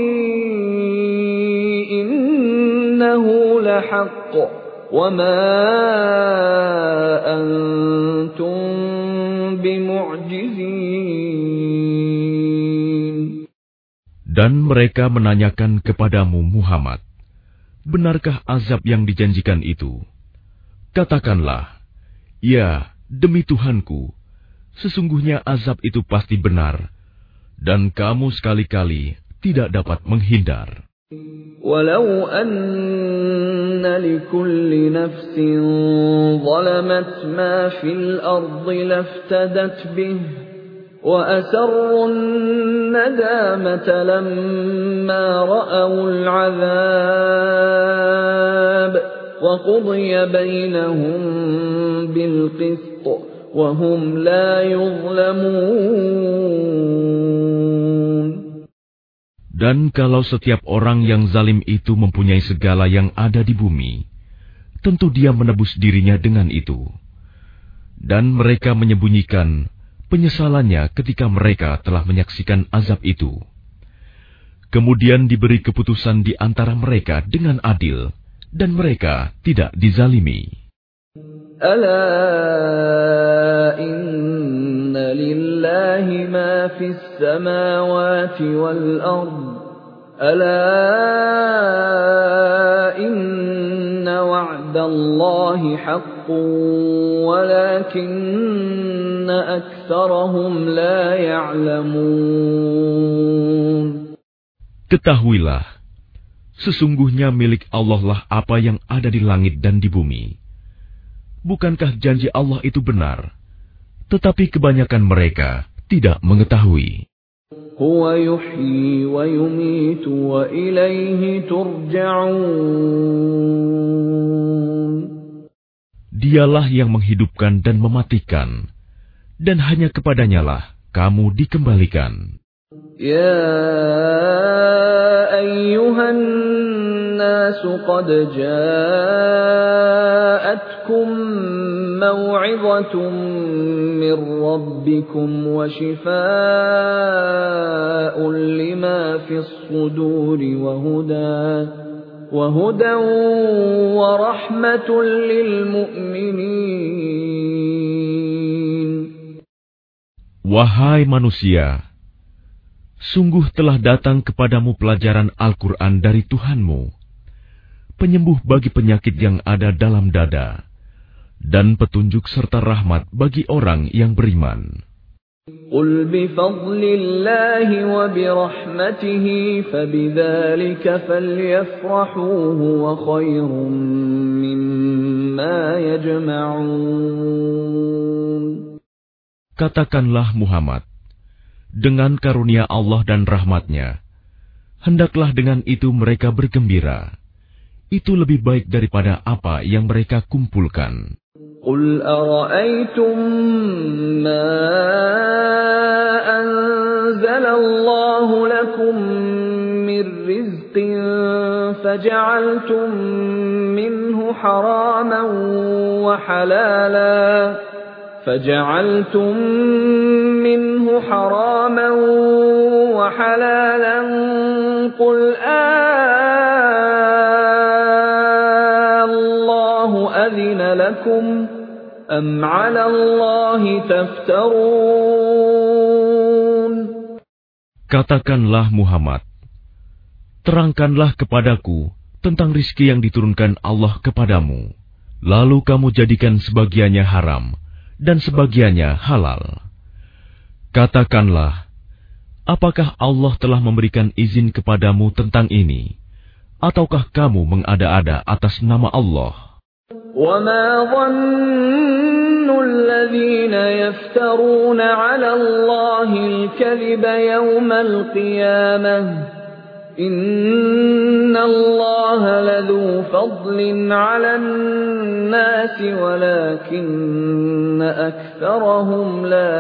إِنَّهُ لَحَقٌّ وَمَا أَنْتُمْ بِمُعْجِزِينَ. Dan mereka menanyakan kepadamu Muhammad, benarkah azab yang dijanjikan itu? Katakanlah, ya, demi Tuhanku, sesungguhnya azab itu pasti benar, dan kamu sekali-kali tidak dapat menghindar. وَلَوْ أَنَّ لِكُلِّ نَفْسٍ ظَلَمَتْ مَا فِي الْأَرْضِ لَافْتَدَتْ بِهِ وَأَسَرُّوا النَّدَامَةَ لَمَّا رَأَوُا الْعَذَابَ وَقُضِيَ بَيْنَهُم بِالْقِسْطِ وَهُمْ لَا يُظْلَمُونَ. Dan kalau setiap orang yang zalim itu mempunyai segala yang ada di bumi, tentu dia menebus dirinya dengan itu. Dan mereka menyembunyikan penyesalannya ketika mereka telah menyaksikan azab itu. Kemudian diberi keputusan di antara mereka dengan adil, dan mereka tidak dizalimi. Ala inna lillahi ma fis samawati wal ard. Ala inna wa'dallahi haqqun walakinna aktsarahum la ya'lamun. Ketahuilah, sesungguhnya milik Allah lah apa yang ada di langit dan di bumi. Bukankah janji Allah itu benar? Tetapi kebanyakan mereka tidak mengetahui. Huwa yuhyi wa yumitu wa ilaihi turja'un. Dialah yang menghidupkan dan mematikan, dan hanya kepadanyalah kamu dikembalikan. Ya ayyuhan nasu qad ja'atkum maw'izatun min rabbikum wa shifaa'un lima fis suduri wa hudan wa hudan wa rahmatun lil mu'minin. Wahai manusia, sungguh telah datang kepadamu pelajaran Al-Quran dari Tuhanmu, penyembuh bagi penyakit yang ada dalam dada, dan petunjuk serta rahmat bagi orang yang beriman. Qul bifadlillahi wa birahmatihi fabidzalika falyafrahu huwa khairum mimma yajma'un. Katakanlah Muhammad, dengan karunia Allah dan rahmat-Nya, hendaklah dengan itu mereka bergembira. Itu lebih baik daripada apa yang mereka kumpulkan. Qul ara'aytum ma anzalallahu lakum min rizqin faja'altum minhu haraman wa halalan فجعلتم منه حراما وحلالا قل الله أذن لكم أم على الله تفترون. Katakanlah Muhammad, terangkanlah kepadaku tentang rizki yang diturunkan Allah kepadamu, lalu kamu jadikan sebagiannya haram dan sebagiannya halal. Katakanlah, apakah Allah telah memberikan izin kepadamu tentang ini, ataukah kamu mengada-ada atas nama Allah? وَمَا ظَنُّ الَّذِينَ يَفْتَرُونَ عَلَى اللَّهِ الْكَذِبَ يَوْمَ الْقِيَامَةِ إِنَّ اللَّهَ لَذُو فَضْلٍ عَلَى النَّاسِ وَلَكِنَّ أَكْثَرَهُمْ لَا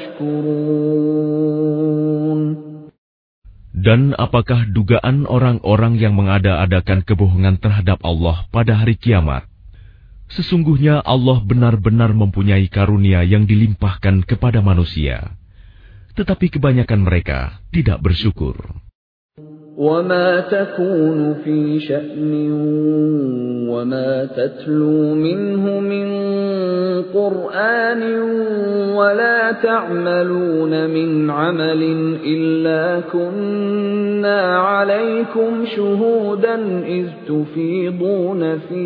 يَشْكُرُونَ. Dan apakah dugaan orang-orang yang mengada-adakan kebohongan terhadap Allah pada hari kiamat? Sesungguhnya Allah benar-benar mempunyai karunia yang dilimpahkan kepada manusia, tetapi kebanyakan mereka tidak bersyukur. وَمَا تَكُونُ فِي شَأْنٍ وَمَا تَتْلُو مِنْهُ مِنْ قُرْآنٍ وَلَا تَعْمَلُونَ مِنْ عَمَلٍ إِلَّا كُنَّا عَلَيْكُمْ شُهُودًا إِذْ تُفِيضُونَ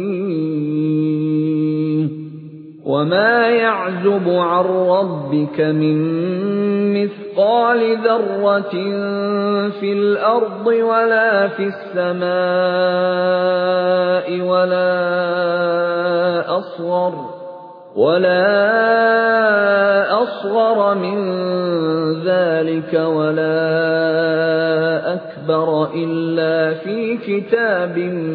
فِيهِ وَمَا يَعْزُبُ عَنْ رَبِّكَ مِنْ مِثْقَالِ ذَرَّةٍ فِي الْأَرْضِ وَلَا فِي السَّمَاءِ وَلَا أَصْغَرَ وَلَا أَصْغَرَ مِنْ ذَلِكَ وَلَا أَكْبَرَ إِلَّا فِي كِتَابٍ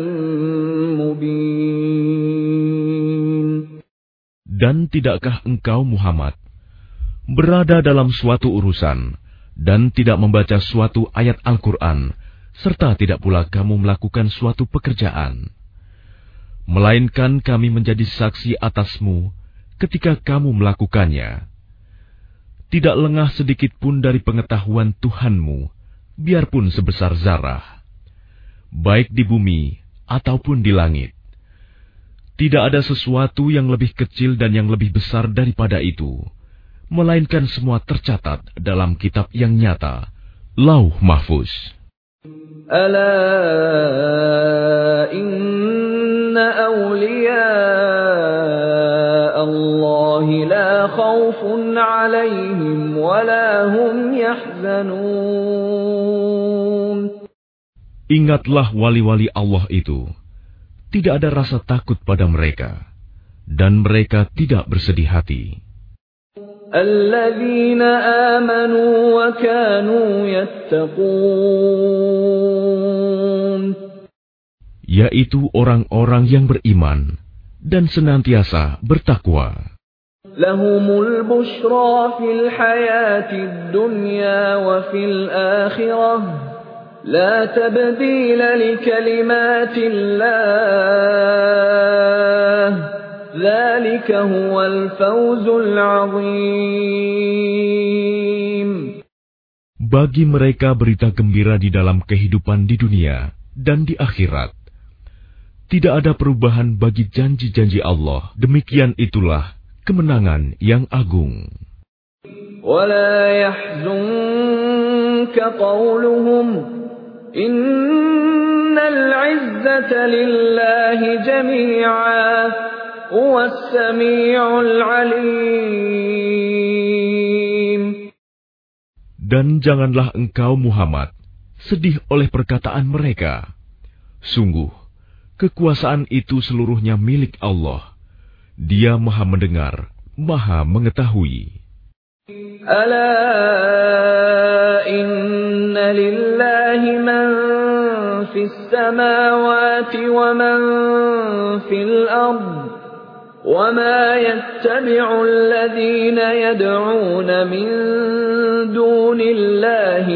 مُبِينٍ. Dan tidakkah engkau Muhammad berada dalam suatu urusan dan tidak membaca suatu ayat Al-Quran, serta tidak pula kamu melakukan suatu pekerjaan, melainkan kami menjadi saksi atasmu ketika kamu melakukannya. Tidak lengah sedikit pun dari pengetahuan Tuhanmu, biarpun sebesar zarah, baik di bumi ataupun di langit. Tidak ada sesuatu yang lebih kecil dan yang lebih besar daripada itu, melainkan semua tercatat dalam kitab yang nyata, Lauh Mahfuz. Ala inna awliya Allah la khawfun alaihim wa la hum yahzanun. Ingatlah wali-wali Allah itu, tidak ada rasa takut pada mereka, dan mereka tidak bersedih hati. Alladzina amanu wa kanu yattaqun, yaitu orang-orang yang beriman dan senantiasa bertakwa. Lahumul bushra fil hayatid dunya wa fil akhirah, la tabdila li kalimatillah. Dzalika huwal fawzul 'azim. Bagi mereka berita gembira di dalam kehidupan di dunia dan di akhirat. Tidak ada perubahan bagi janji-janji Allah. Demikian itulah kemenangan yang agung. Wala yahzunka qawluhum innal 'izzata lillahi jami'a. Dan janganlah engkau Muhammad sedih oleh perkataan mereka. Sungguh, kekuasaan itu seluruhnya milik Allah. Dia Maha mendengar, Maha mengetahui. Ala inna lillahi man fis samawati wa man fil ardh. وَمَا يَتَّبِعُ الَّذِينَ يَدْعُونَ مِن دُونِ اللَّهِ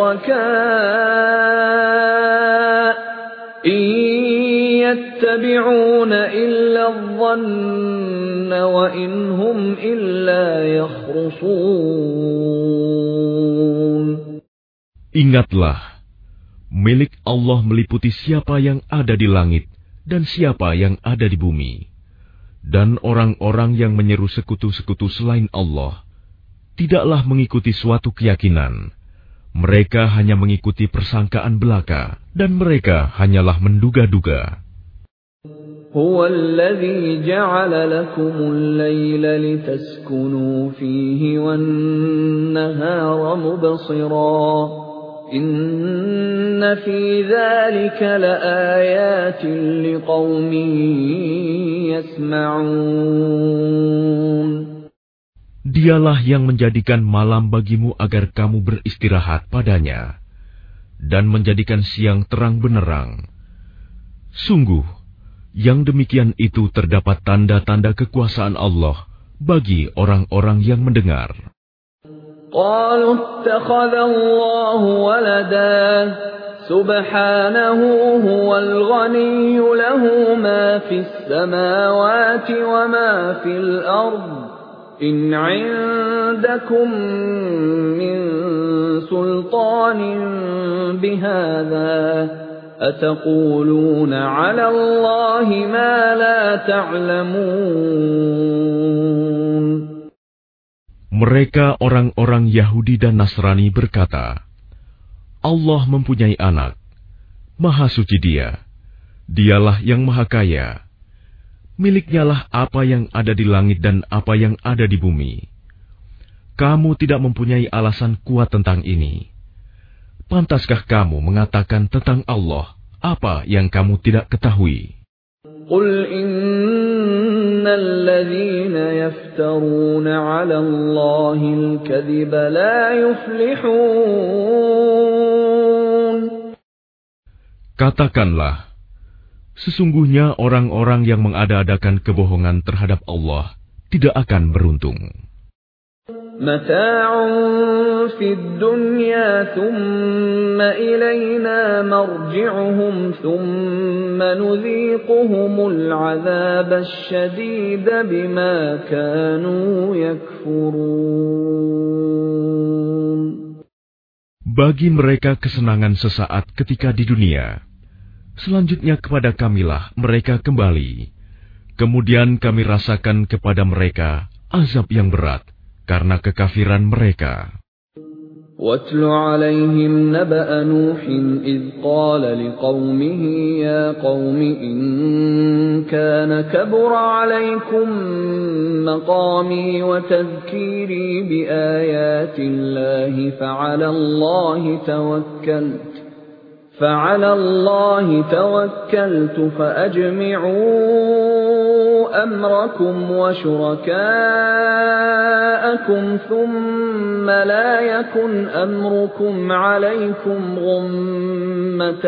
شُرَكَاءَ إِن يَتَّبِعُونَ إِلَّا الظَّنَّ وَإِنْ هُمْ إِلَّا يَخْرُصُونَ. Ingatlah, milik Allah meliputi siapa yang ada di langit dan siapa yang ada di bumi. Dan orang-orang yang menyeru sekutu-sekutu selain Allah tidaklah mengikuti suatu keyakinan. Mereka hanya mengikuti persangkaan belaka, dan mereka hanyalah menduga-duga. Huwa alladhi ja'ala lakumul layla litaskunu fihi wan nahara mubsira. Inna fi dzalika laayatin liqaumin yasma'un. Dialah yang menjadikan malam bagimu agar kamu beristirahat padanya, dan menjadikan siang terang benderang. Sungguh, yang demikian itu terdapat tanda-tanda kekuasaan Allah bagi orang-orang yang mendengar. قالوا اتخذ الله ولدا سبحانه هو الغني له ما في السماوات وما في الأرض إن عندكم من سلطان بهذا أتقولون على الله ما لا تعلمون. Mereka orang-orang Yahudi dan Nasrani berkata, Allah mempunyai anak, Maha suci Dia, Dialah yang Maha Kaya. Miliknyalah apa yang ada di langit dan apa yang ada di bumi. Kamu tidak mempunyai alasan kuat tentang ini. Pantaskah kamu mengatakan tentang Allah apa yang kamu tidak ketahui? Qul innal ladzina yaftaruna 'ala Allahil kadhiba la yuflihun. Katakanlah, sesungguhnya orang-orang yang mengada-adakan kebohongan terhadap Allah tidak akan beruntung. Mata'un fid dunya thumma ilayna marji'uhum thumma nudhiquhumul 'adzabasy syadida bima kanu yakfurun. Bagi mereka kesenangan sesaat ketika di dunia, selanjutnya kepada Kamilah mereka kembali. Kemudian kami rasakan kepada mereka azab yang berat karena kekafiran mereka. وَاتْلُ عَلَيْهِمْ نَبَأَ نُوحٍ إِذْ قَالَ لِقَوْمِهِ يَا قَوْمِ إِنْ كَانَ كَبُرَ عَلَيْكُمْ مَقَامِي وَتَذْكِيرِي بِآيَاتِ اللَّهِ فَعَلَى اللَّهِ تَوَكَّلْتُ فَعَلَى اللَّهِ تَوَكَّلْتُ فَأَجْمِعُوا أَمْرَكُمْ وَشُرَكَاءَكُمْ ثُمَّ لَا يَكُنْ أَمْرُكُمْ عَلَيْكُمْ غُمَّةً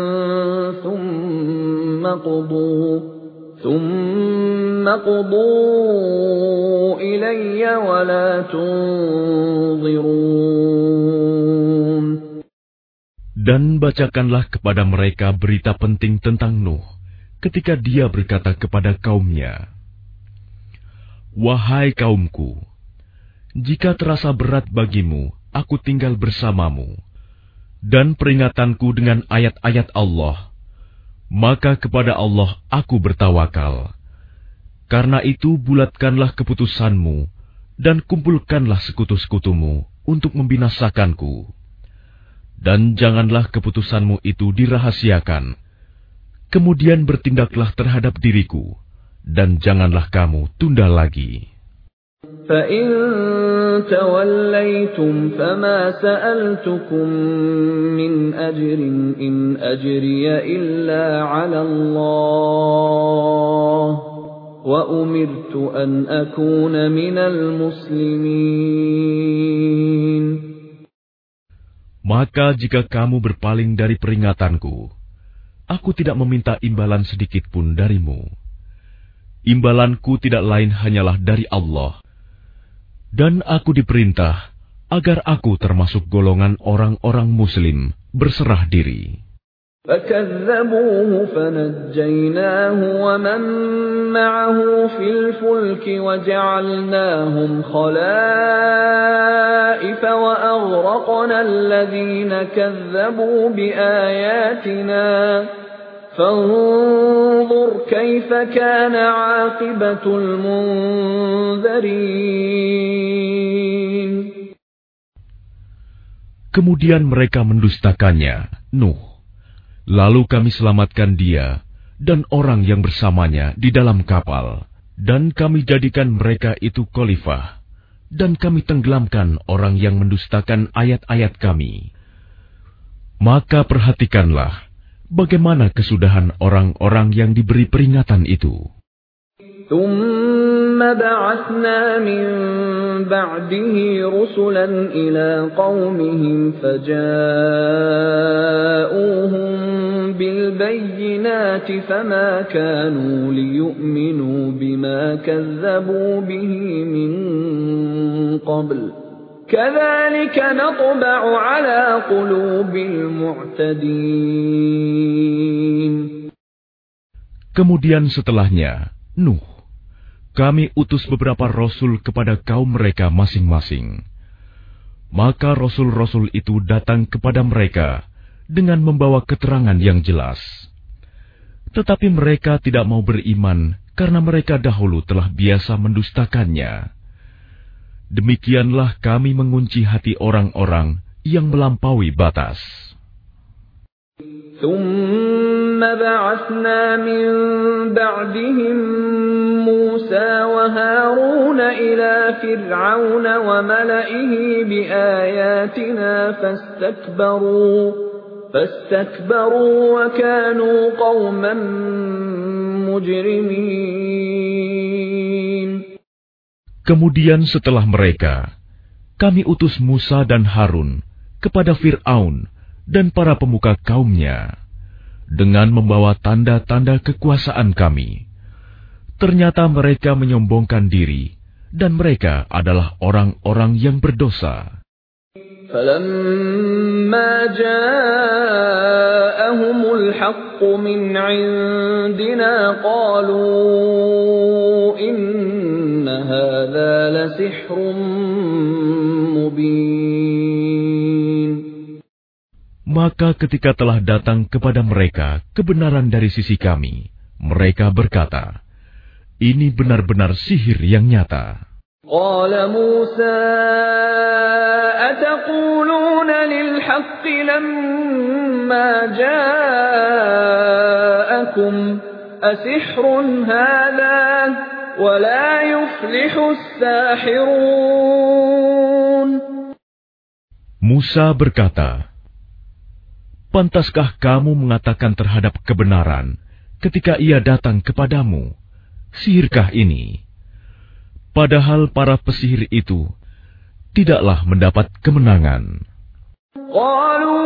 ثُمَّ قُضُوا ثُمَّ قُضُوا إِلَيَّ وَلَا تُنظِرُونَ. Dan bacakanlah kepada mereka berita penting tentang Nuh, ketika dia berkata kepada kaumnya, "Wahai kaumku, jika terasa berat bagimu, aku tinggal bersamamu, dan peringatanku dengan ayat-ayat Allah, maka kepada Allah aku bertawakal. Karena itu bulatkanlah keputusanmu, dan kumpulkanlah sekutu-sekutumu untuk membinasakanku. Dan janganlah keputusanmu itu dirahasiakan. Kemudian bertindaklah terhadap diriku, dan janganlah kamu tunda lagi." فَإِن تَوَلَّيْتُمْ فَمَا سَأَلْتُكُم مِّنْ أَجْرٍ إِنْ أَجْرِيَ إِلَّا عَلَى اللَّهِ وَأُمِرْتُ أَنْ أَكُونَ مِنَ الْمُسْلِمِينَ. Maka jika kamu berpaling dari peringatanku, aku tidak meminta imbalan sedikit pun darimu. Imbalanku tidak lain hanyalah dari Allah. Dan aku diperintah agar aku termasuk golongan orang-orang Muslim berserah diri. فَكَذَّبُوهُ فَنَجَّيْنَاهُ وَمَن مَّعَهُ فِي الْفُلْكِ وَجَعَلْنَاهُمْ خَلَائِفَ وَأَغْرَقْنَا الَّذِينَ كَذَّبُوا بِآيَاتِنَا فَانظُرْ كَيْفَ كَانَ عَاقِبَةُ الْمُنذَرِينَ. Kemudian mereka mendustakannya, Nuh. Lalu kami selamatkan dia dan orang yang bersamanya di dalam kapal, dan kami jadikan mereka itu khalifah, dan kami tenggelamkan orang yang mendustakan ayat-ayat kami. Maka perhatikanlah bagaimana kesudahan orang-orang yang diberi peringatan itu. ثُمَّ بَعَثْنَا مِن بَعْدِهِ رُسُلًا إِلَىٰ قَوْمِهِمْ فَجَاءُوهُم بِالْبَيِّنَاتِ فَمَا كَانُوا لِيُؤْمِنُوا بِمَا كَذَّبُوا بِهِ مِن قَبْلُ كَذَٰلِكَ نَطْبَعُ عَلَىٰ قُلُوبِ الْمُعْتَدِينَ. Kemudian setelahnya, Nuh, kami utus beberapa rasul kepada kaum mereka masing-masing. Maka rasul-rasul itu datang kepada mereka dengan membawa keterangan yang jelas. Tetapi mereka tidak mau beriman karena mereka dahulu telah biasa mendustakannya. Demikianlah kami mengunci hati orang-orang yang melampaui batas. ثُمَّ بَعَثْنَا مِن بَعْدِهِم مُّوسَىٰ وَهَارُونَ إِلَىٰ فِرْعَوْنَ وَمَلَئِهِ بِآيَاتِنَا فَاسْتَكْبَرُوا فَاسْتَكْبَرُوا وَكَانُوا قَوْمًا مُجْرِمِينَ. Kemudian setelah mereka, kami utus Musa dan Harun kepada Fir'aun dan para pemuka kaumnya, dengan membawa tanda-tanda kekuasaan kami. Ternyata mereka menyombongkan diri, dan mereka adalah orang-orang yang berdosa. فَلَمَّا جَاءَهُمُ الْحَقُّ مِنْ عِندِنَا قَالُوا إِنَّ هَذَا لَسِحْرٌ مُبِينٌ. Maka ketika telah datang kepada mereka kebenaran dari sisi kami, mereka berkata, Ini benar-benar sihir yang nyata. Qala Musa ataquluna lil haqqi lamma ja'akum asihrun hadha wa la yuflihu as-sahirun. Musa berkata, pantaskah kamu mengatakan terhadap kebenaran ketika ia datang kepadamu, sihirkah ini? Padahal para pesihir itu tidaklah mendapat kemenangan. Qalu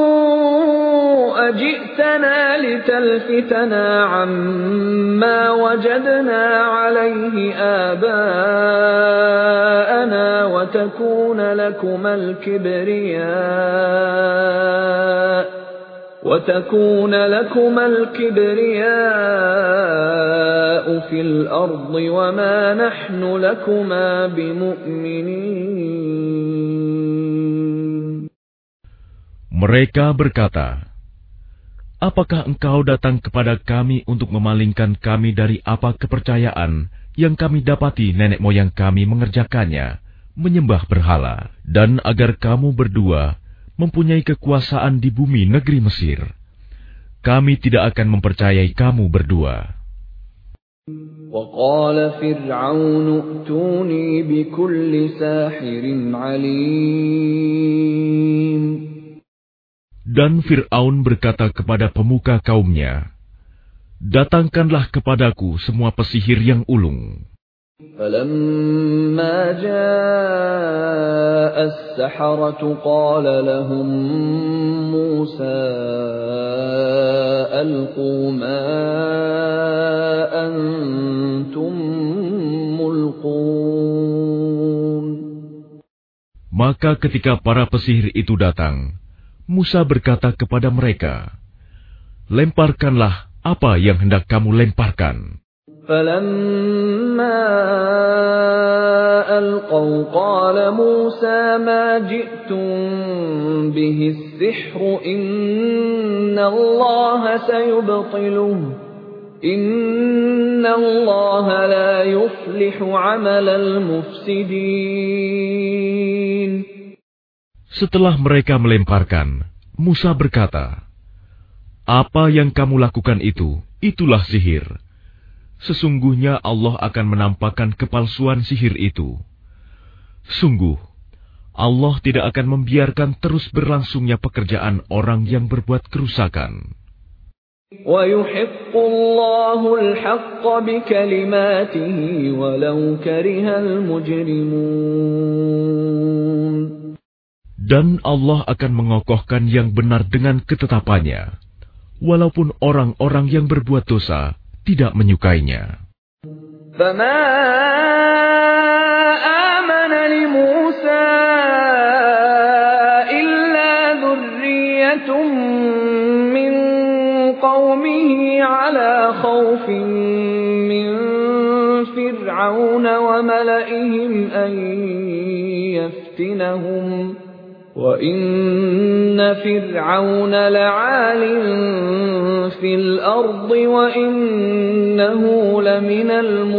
ajitana litalfitana amma wajadna alayhi aba'ana wa takuna lakumal kibriya وَتَكُونَ لَكُمَا الْكِبْرِيَاءُ فِي الْأَرْضِ وَمَا نَحْنُ لَكُمَا بِمُؤْمِنِينَ. Mereka berkata, apakah engkau datang kepada kami untuk memalingkan kami dari apa kepercayaan yang kami dapati nenek moyang kami mengerjakannya, menyembah berhala, dan agar kamu berdua mempunyai kekuasaan di bumi negeri Mesir? Kami tidak akan mempercayai kamu berdua. وَقَالَ فِرْعَوْنُ ائْتُونِي بِكُلِّ سَاحِرٍ عَلِيمٍ. Dan Fir'aun berkata kepada pemuka kaumnya, datangkanlah kepadaku semua pesihir yang ulung. فَلَمَّا جَاءَ السَّحَرَةُ قَالَ لَهُم مُّوسَىٰ أَلْقُوا مَا أَنتُم مُّلْقُونَ. Maka ketika para pesihir itu datang, Musa berkata kepada mereka, lemparkanlah apa yang hendak kamu lemparkan. فَلَمَّا أَلْقَوْا قَالَ مُوسَىٰ مَا جِئْتُم بِهِ السِّحْرُ إِنَّ اللَّهَ سَيُبْطِلُهُ إِنَّ اللَّهَ لَا يُفْلِحُ عَمَلَ الْمُفْسِدِينَ. Setelah mereka melemparkan, Musa berkata, apa yang kamu lakukan itu, itulah sihir. Sesungguhnya Allah akan menampakkan kepalsuan sihir itu. Sungguh, Allah tidak akan membiarkan terus berlangsungnya pekerjaan orang yang berbuat kerusakan. وَيُحِقُّ اللَّهُ الْحَقَّ بِكَلِمَاتِهِ وَلَوْ كَرِهَ الْمُجْرِمُونَ. Dan Allah akan mengokohkan yang benar dengan ketetapannya, walaupun orang-orang yang berbuat dosa tidak menyukainya. فَمَا آمَنَ لِمُوسَىٰ إِلَّا ذُرِّيَّةٌ مِّن قَوْمِهِ عَلَىٰ خَوْفٍ مِّن فِرْعَوْنَ وَمَلَئِهِمْ أَن يَفْتِنَهُمْ وَإِنَّ فِرْعَوْنَ لَعَالٍ فِي الْأَرْضِ وَإِنَّهُ لَمِنَ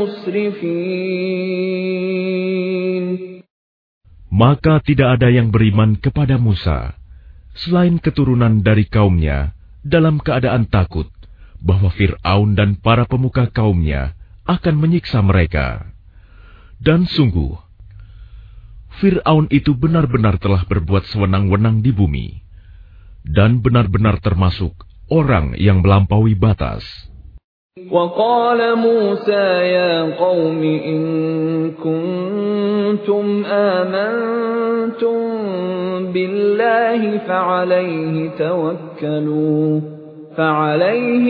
الْمُسْرِفِينَ. Maka tidak ada yang beriman kepada Musa, selain keturunan dari kaumnya, dalam keadaan takut bahwa Fir'aun dan para pemuka kaumnya akan menyiksa mereka. Dan sungguh, Fir'aun itu benar-benar telah berbuat sewenang-wenang di bumi, dan benar-benar termasuk orang yang melampaui batas. وَقَالَ مُوسَىٰ يَا قَوْمِ إِن كُنتُمْ آمَنتُم بِاللَّهِ فَعَلَيْهِ تَوَكَّلُوا فَعَلَيْهِ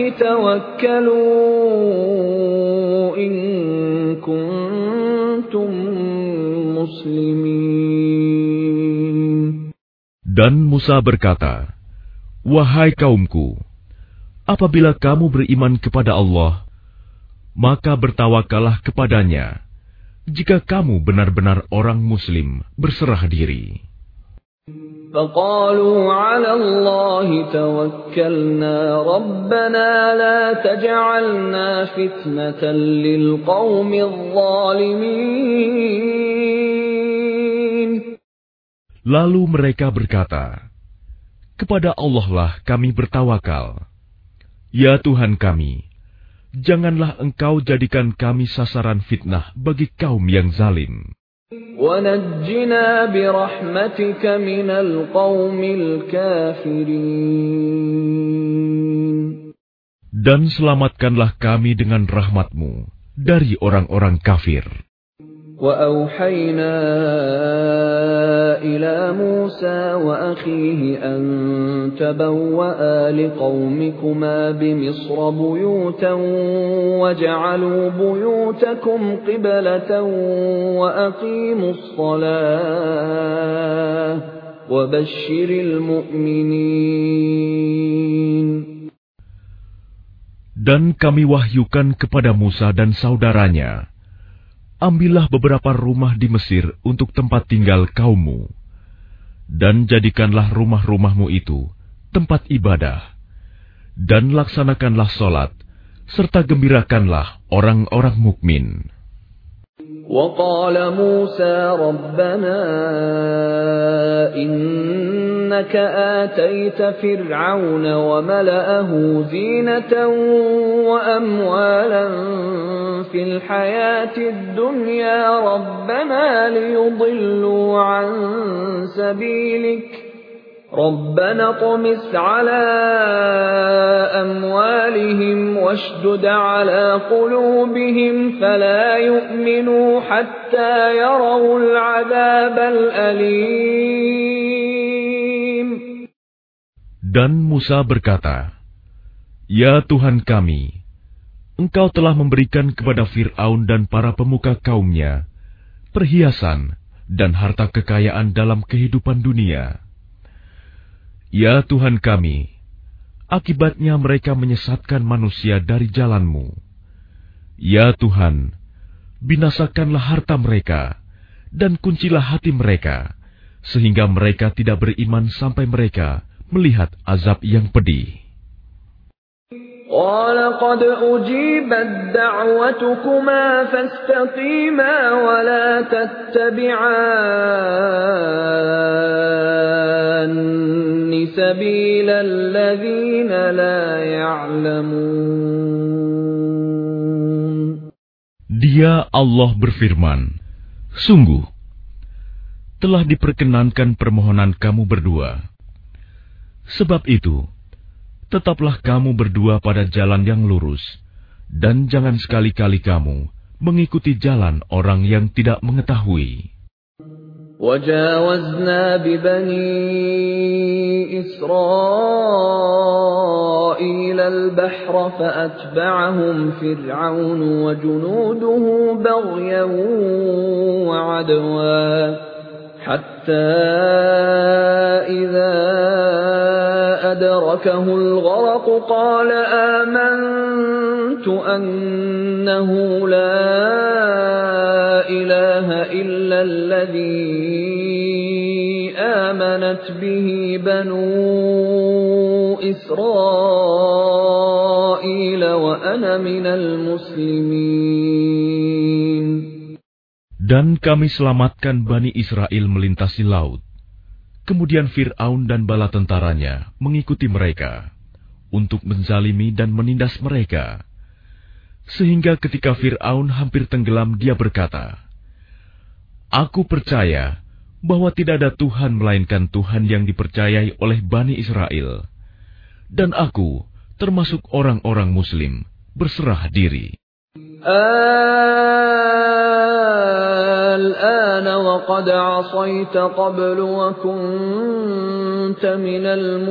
تَوَكَّلُوا إِن كُنتُم muslimin. Dan Musa berkata, wahai kaumku, apabila kamu beriman kepada Allah, maka bertawakallah kepadanya, jika kamu benar-benar orang muslim berserah diri. فقالوا على الله توكلنا ربنا لا تجعلنا فتنة للقوم الظالمين. Lalu mereka berkata, kepada Allah lah kami bertawakal. Ya Tuhan kami, janganlah Engkau jadikan kami sasaran fitnah bagi kaum yang zalim. وَنَجِّنَا بِرَحْمَتِكَ مِنَ الْقَوْمِ الْكَافِرِينَ. Dan selamatkanlah kami dengan rahmat-Mu dari orang-orang kafir. وَأَوْحَيْنَا إِلَى مُوسَى وَأَخِيهِ أَن تَبَوَّآ لِقَوْمِكُمَا بِمِصْرَ بُيُوتًا وَاجْعَلُوا بُيُوتَكُمْ قِبْلَةً وَأَقِيمُوا الصَّلَاةَ وَبَشِّرِ الْمُؤْمِنِينَ. Dan kami wahyukan kepada Musa dan saudaranya, ambillah beberapa rumah di Mesir untuk tempat tinggal kaummu, dan jadikanlah rumah-rumahmu itu tempat ibadah, dan laksanakanlah solat, serta gembirakanlah orang-orang mukmin. وقال موسى ربنا إنك آتيت فرعون وملأه زينة وأموالا في الحياة الدنيا ربنا ليضلوا عن سبيلك ربنا اطمس على أموالهم واشدد على قلوبهم فلا يؤمنوا حتى يروا العذاب الأليم. Dan Musa berkata, Ya Tuhan kami, Engkau telah memberikan kepada Fir'aun dan para pemuka kaumnya perhiasan dan harta kekayaan dalam kehidupan dunia. Ya Tuhan kami, akibatnya mereka menyesatkan manusia dari jalan-Mu. Ya Tuhan, binasakanlah harta mereka, dan kuncilah hati mereka, sehingga mereka tidak beriman sampai mereka melihat azab yang pedih. قال قد أجيبت دعوتكما فاستقيما ولا تتبعان سبيل الذين لا يعلمون. Dia Allah berfirman, sungguh, telah diperkenankan permohonan kamu berdua. Sebab itu, tetaplah kamu berdua pada jalan yang lurus, dan jangan sekali-kali kamu mengikuti jalan orang yang tidak mengetahui. وَجَاوَزْنَا بِبَنِي إِسْرَائِيلَ الْبَحْرَ فَأَتْبَعَهُمْ فِرْعَوْنُ وَجُنُودُهُ بَغْيًا وَعَدْوًا حَتَّى إِذَا أدركه الغرق قال آمنت أنه لا إله إلا الذي آمنت به بنو إسرائيل وأنا من المسلمين. Dan kami selamatkan Bani Israel melintasi laut. Kemudian Fir'aun dan bala tentaranya mengikuti mereka untuk menzalimi dan menindas mereka. Sehingga ketika Fir'aun hampir tenggelam, dia berkata, Aku percaya bahwa tidak ada Tuhan melainkan Tuhan yang dipercayai oleh Bani Israel. Dan aku termasuk orang-orang Muslim berserah diri. الآن وقد عصيت قبل وكنت من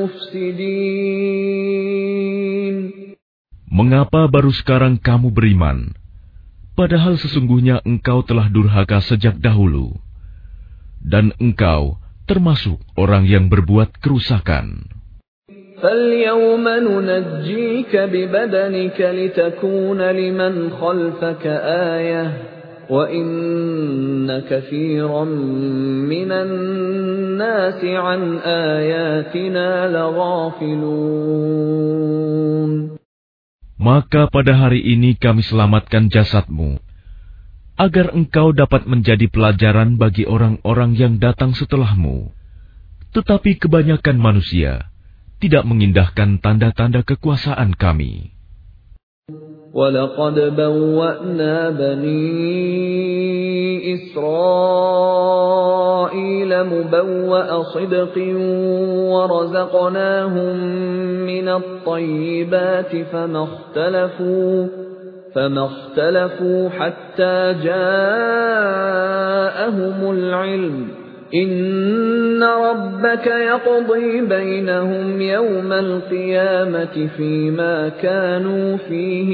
المفسدين. Mengapa baru sekarang kamu beriman, padahal sesungguhnya engkau telah durhaka sejak dahulu, dan engkau termasuk orang yang berbuat kerusakan. فَالْيَوْمَ نُنَجِّيكَ بِبَدَنِكَ لِتَكُونَ لِمَنْ خَلْفَكَ آيَةً وَإِنَّ كَثِيرًا مِّنَ النَّاسِ عَنْ آيَاتِنَا لَغَافِلُونَ. Maka pada hari ini kami selamatkan jasadmu, agar engkau dapat menjadi pelajaran bagi orang-orang yang datang setelahmu. Tetapi kebanyakan manusia tidak mengindahkan tanda-tanda kekuasaan kami. وَلَقَدْ بَوَّأْنَا بَنِي إِسْرَائِيلَ مُبَوَّأَ صِدْقٍ وَرَزَقْنَاهُم مِّنَ الطَّيِّبَاتِ فَمَا اخْتَلَفُوا فَمَا اخْتَلَفُوا حَتَّى جَاءَهُمُ الْعِلْمُ إِنَّ رَبَّكَ يَقْضِي بَيْنَهُمْ يَوْمَ الْقِيَامَةِ فِيمَا كَانُوا فِيهِ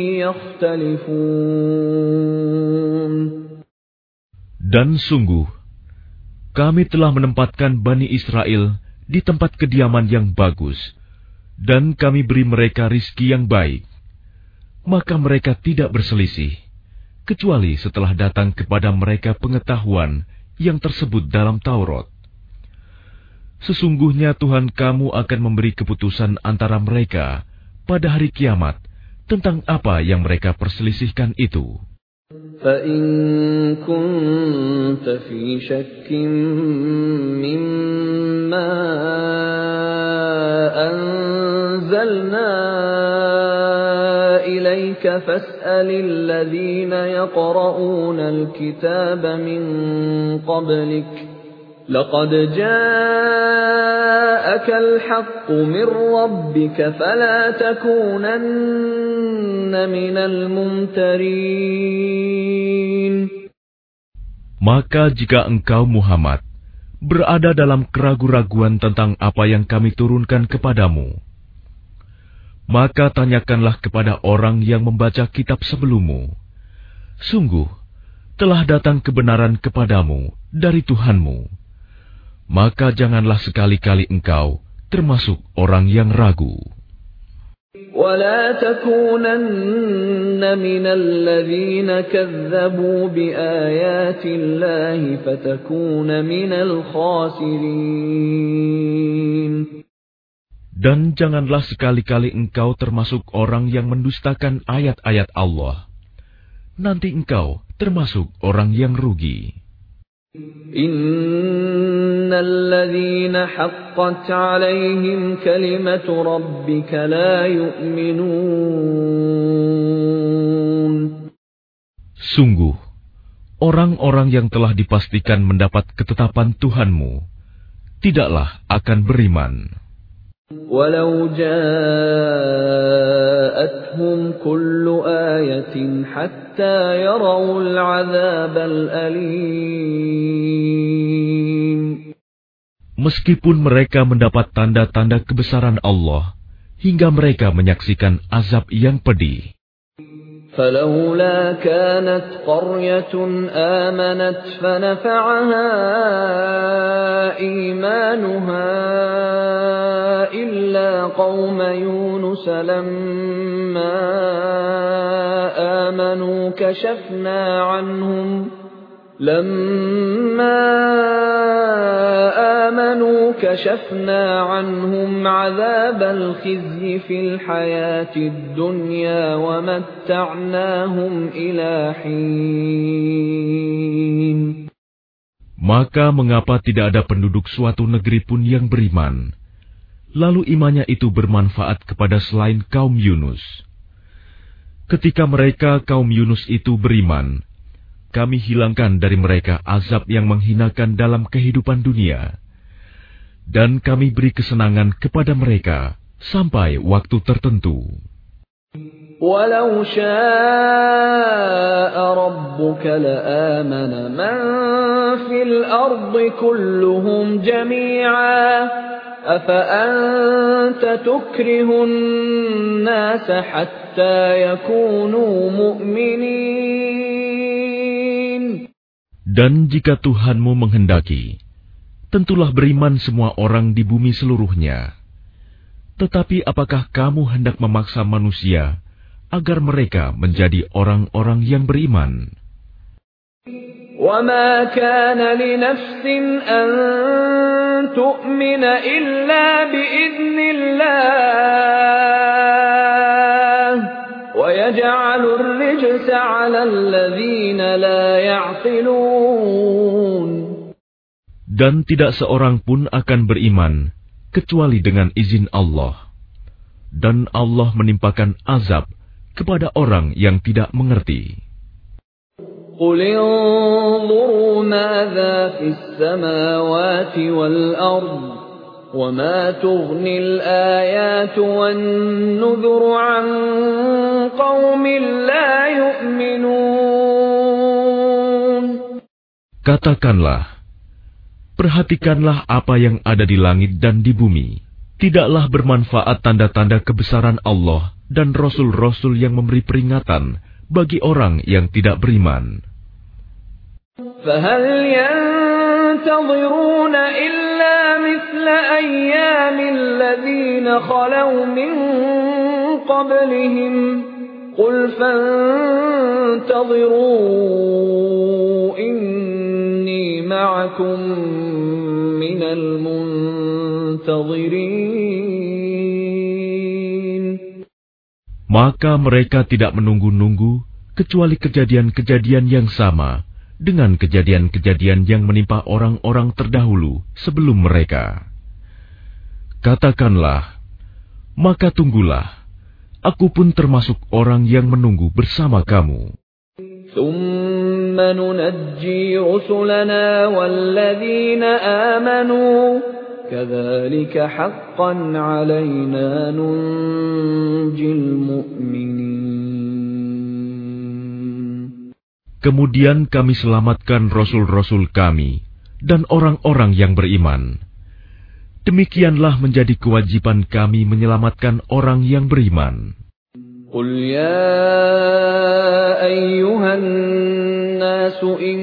يَخْتَلِفُونَ. Dan sungguh, kami telah menempatkan Bani Israel di tempat kediaman yang bagus, dan kami beri mereka rizki yang baik. Maka mereka tidak berselisih, kecuali setelah datang kepada mereka pengetahuan yang tersebut dalam Taurat. Sesungguhnya Tuhan kamu akan memberi keputusan antara mereka pada hari kiamat tentang apa yang mereka perselisihkan itu. فَإِن كُنتَ فِي شَكٍّ مِّمَّا أَنزَلْنَا إِلَيْكَ فَاسْأَلِ الَّذِينَ يَقْرَؤُونَ الْكِتَابَ مِن قَبْلِكَ لَقَدْ جَاءَكَ الْحَقُّ مِن رَّبِّكَ فَلَا تَكُونَنَّ مِنَ الْمُمْتَرِينَ. Maka jika engkau Muhammad berada dalam keraguan-raguan tentang apa yang kami turunkan kepadamu, maka tanyakanlah kepada orang yang membaca kitab sebelummu. Sungguh, telah datang kebenaran kepadamu dari Tuhanmu. Maka janganlah sekali-kali engkau termasuk orang yang ragu. وَلَا تَكُونَنَّ مِنَ الَّذِينَ كَذَّبُوا بِآيَاتِ اللَّهِ فَتَكُونَ مِنَ الْخَاسِرِينَ. Dan janganlah sekali-kali engkau termasuk orang yang mendustakan ayat-ayat Allah. Nanti engkau termasuk orang yang rugi. Innal ladzina haqqat 'alaihim kalimatu rabbika la yu'minun. Sungguh, orang-orang yang telah dipastikan mendapat ketetapan Tuhanmu tidaklah akan beriman. Walau ja'atuhum kullu ayatin hatta yarawul 'adzabal alim. Meskipun mereka mendapat tanda-tanda kebesaran Allah hingga mereka menyaksikan azab yang pedih. فلولا كانت قرية آمنت فنفعها إيمانها إلا قوم يونس لما آمنوا كشفنا عنهم لما آمنوا كشفنا عنهم عذاب الخزي في الحياة الدنيا ومتعناهم إلى حين. Maka mengapa tidak ada penduduk suatu negeri pun yang beriman, lalu imannya itu bermanfaat kepada selain kaum Yunus? Ketika mereka kaum Yunus itu beriman, kami hilangkan dari mereka azab yang menghinakan dalam kehidupan dunia, dan kami beri kesenangan kepada mereka sampai waktu tertentu. Walau syaa rabbuka la'amana man fil ardi kulluhum jami'a afa anta tukrihun nasa hatta yakunu mu'minin. Dan jika Tuhanmu menghendaki, tentulah beriman semua orang di bumi seluruhnya. Tetapi apakah kamu hendak memaksa manusia agar mereka menjadi orang-orang yang beriman? وَمَا كَانَ لِنَفْسٍ أَن تُؤْمِنَ إِلَّا بِإِذْنِ اللَّهِ وَيَجْعَلُ الرِّجْسَ عَلَى الَّذِينَ لَا يَعْقِلُونَ. Dan tidak seorang pun akan beriman kecuali dengan izin Allah. Dan Allah menimpakan azab kepada orang yang tidak mengerti. قُلِ انظُرُوا مَاذَا فِي السَّمَاوَاتِ وَالْأَرْضِ وَمَا تُغْنِي الْآيَاتُ وَالنُّذُرُ عَن قَوْمٍ لَّا يُؤْمِنُونَ. Katakanlah, perhatikanlah apa yang ada di langit dan di bumi. Tidaklah bermanfaat tanda-tanda kebesaran Allah dan rasul-rasul yang memberi peringatan bagi orang yang tidak beriman. فَهَلْ يَنتَظِرُونَ إِلَّا مِثْلَ أَيَّامِ الَّذِينَ خَلَوْا مِن قَبْلِهِمْ قُلْ فَانتَظِرُوا إِنِّي مَعَكُم مِّنَ الْمُنتَظِرِينَ. Maka mereka tidak menunggu-nunggu kecuali kejadian-kejadian yang sama dengan kejadian-kejadian yang menimpa orang-orang terdahulu sebelum mereka. Katakanlah, maka tunggulah, aku pun termasuk orang yang menunggu bersama kamu. ثُمَّ نُنَجِّي رُسُلَنَا وَالَّذِينَ آمَنُوا كَذَلِكَ حَقًّا عَلَيْنَا نُنْجِي الْمُؤْمِنِينَ. Kemudian kami selamatkan rasul-rasul kami dan orang-orang yang beriman. Demikianlah menjadi kewajiban kami menyelamatkan orang yang beriman. قُلْ يَا أَيُّهَا النَّاسُ إِن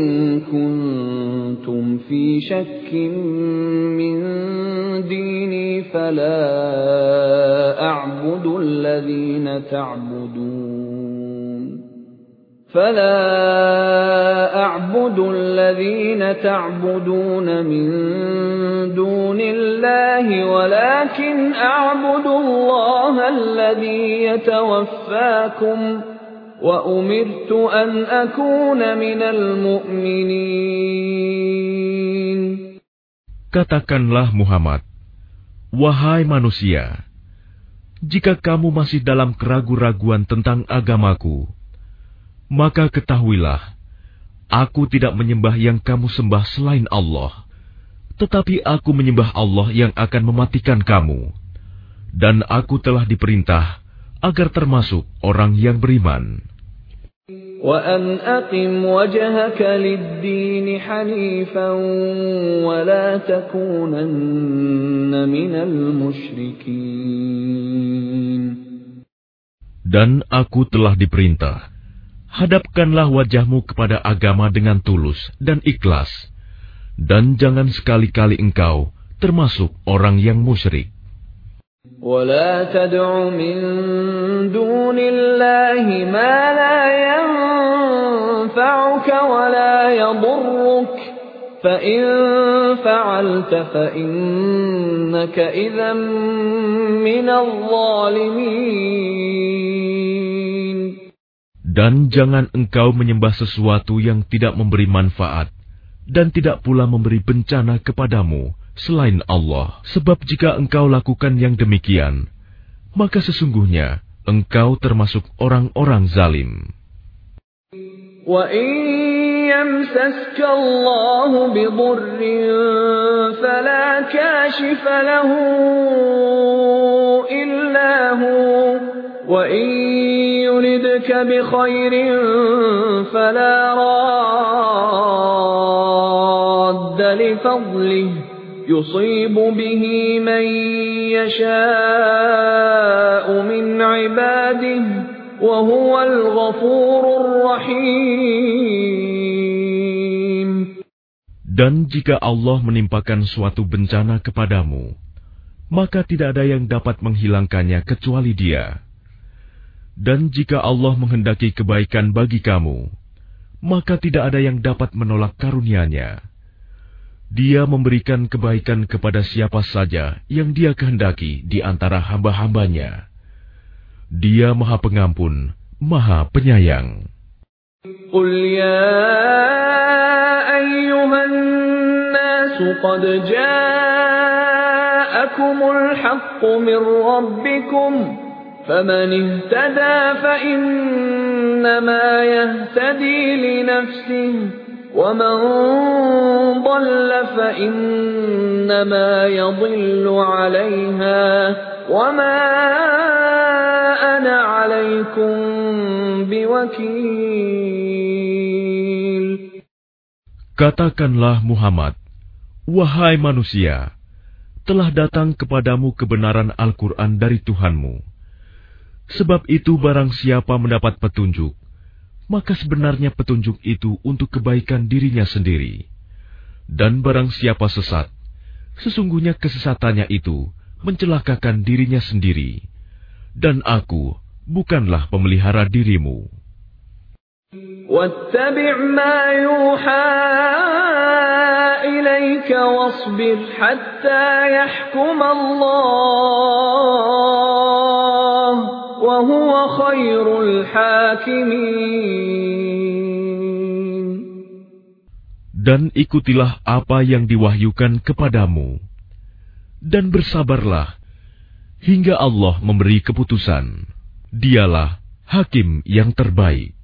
كُنتُمْ فِي شَكٍّ مِّن دِينِي فَلَا أَعْبُدُ الَّذِينَ تَعْبُدُونَ فَلَا أَعْبُدُ الَّذِينَ تَعْبُدُونَ مِن دُونِ اللَّهِ وَلَكِنْ أَعْبُدُ اللَّهَ الَّذِي يَتَوَفَّاكُمْ وَأُمِرْتُ أَنْ أَكُونَ مِنَ الْمُؤْمِنِينَ. Katakanlah Muhammad, wahai manusia, jika kamu masih dalam keraguan-raguan tentang agamaku, maka ketahuilah, aku tidak menyembah yang kamu sembah selain Allah, tetapi aku menyembah Allah yang akan mematikan kamu, dan aku telah diperintah agar termasuk orang yang beriman. وَأَنْ أَقِمْ وَجْهَكَ لِلدِّينِ حَنِيفًا وَلَا تَكُونَنَّ مِنَ الْمُشْرِكِينَ. Dan aku telah diperintah, hadapkanlah wajahmu kepada agama dengan tulus dan ikhlas, dan jangan sekali-kali engkau termasuk orang yang musyrik. وَلَا تَدْعُ مِن دُونِ اللَّهِ مَا لَا يَنفَعُكَ وَلَا يَضُرُّكَ فَإِن فَعَلْتَ فَإِنَّكَ إِذًا مِّنَ الظَّالِمِينَ. Dan jangan engkau menyembah sesuatu yang tidak memberi manfaat dan tidak pula memberi bencana kepadamu selain Allah. Sebab jika engkau lakukan yang demikian, maka sesungguhnya engkau termasuk orang-orang zalim. وَإِن يَمْسَسْكَ اللَّهُ بِضُرٍّ فَلَا كَاشِفَ لَهُ إِلَّا هُوَ وَإِن يُرِدْكَ بِخَيْرٍ فَلَا رَادَّ لِفَضْلِهِ يُصِيبُ بِهِ مَن يَشَاءُ مِنْ عِبَادِهِ وَهُوَ الْغَفُورُ الرَّحِيمُ. Dan jika Allah menimpakan suatu bencana kepadamu, maka tidak ada yang dapat menghilangkannya kecuali Dia. Dan jika Allah menghendaki kebaikan bagi kamu, maka tidak ada yang dapat menolak karunia-Nya. Dia memberikan kebaikan kepada siapa saja yang Dia kehendaki di antara hamba-hambanya. Dia Maha Pengampun, Maha Penyayang. Qul ya ayyuhan nasu qad ja'akumul haqqu min rabbikum faman ihtada fa innama yahtadi li nafsihi وَمَنْ ضَلَّ فَإِنَّمَا يَضِلُّ عَلَيْهَا وَمَا أَنَا عَلَيْكُمْ بِوَكِيلٍ. Katakanlah Muhammad, wahai manusia, telah datang kepadamu kebenaran Al-Quran dari Tuhanmu. Sebab itu barang siapa mendapat petunjuk, maka sebenarnya petunjuk itu untuk kebaikan dirinya sendiri. Dan barang siapa sesat, sesungguhnya kesesatannya itu mencelakakan dirinya sendiri. Dan aku bukanlah pemelihara dirimu. وَاتَّبِعْ مَا يُوحَى إِلَيْكَ وَاصْبِرْ حَتَّى يَحْكُمَ اللَّهُ وَهُوَ خَيْرُ الْحَاكِمِينَ. Dan ikutilah apa yang diwahyukan kepadamu, dan bersabarlah hingga Allah memberi keputusan. Dialah hakim yang terbaik.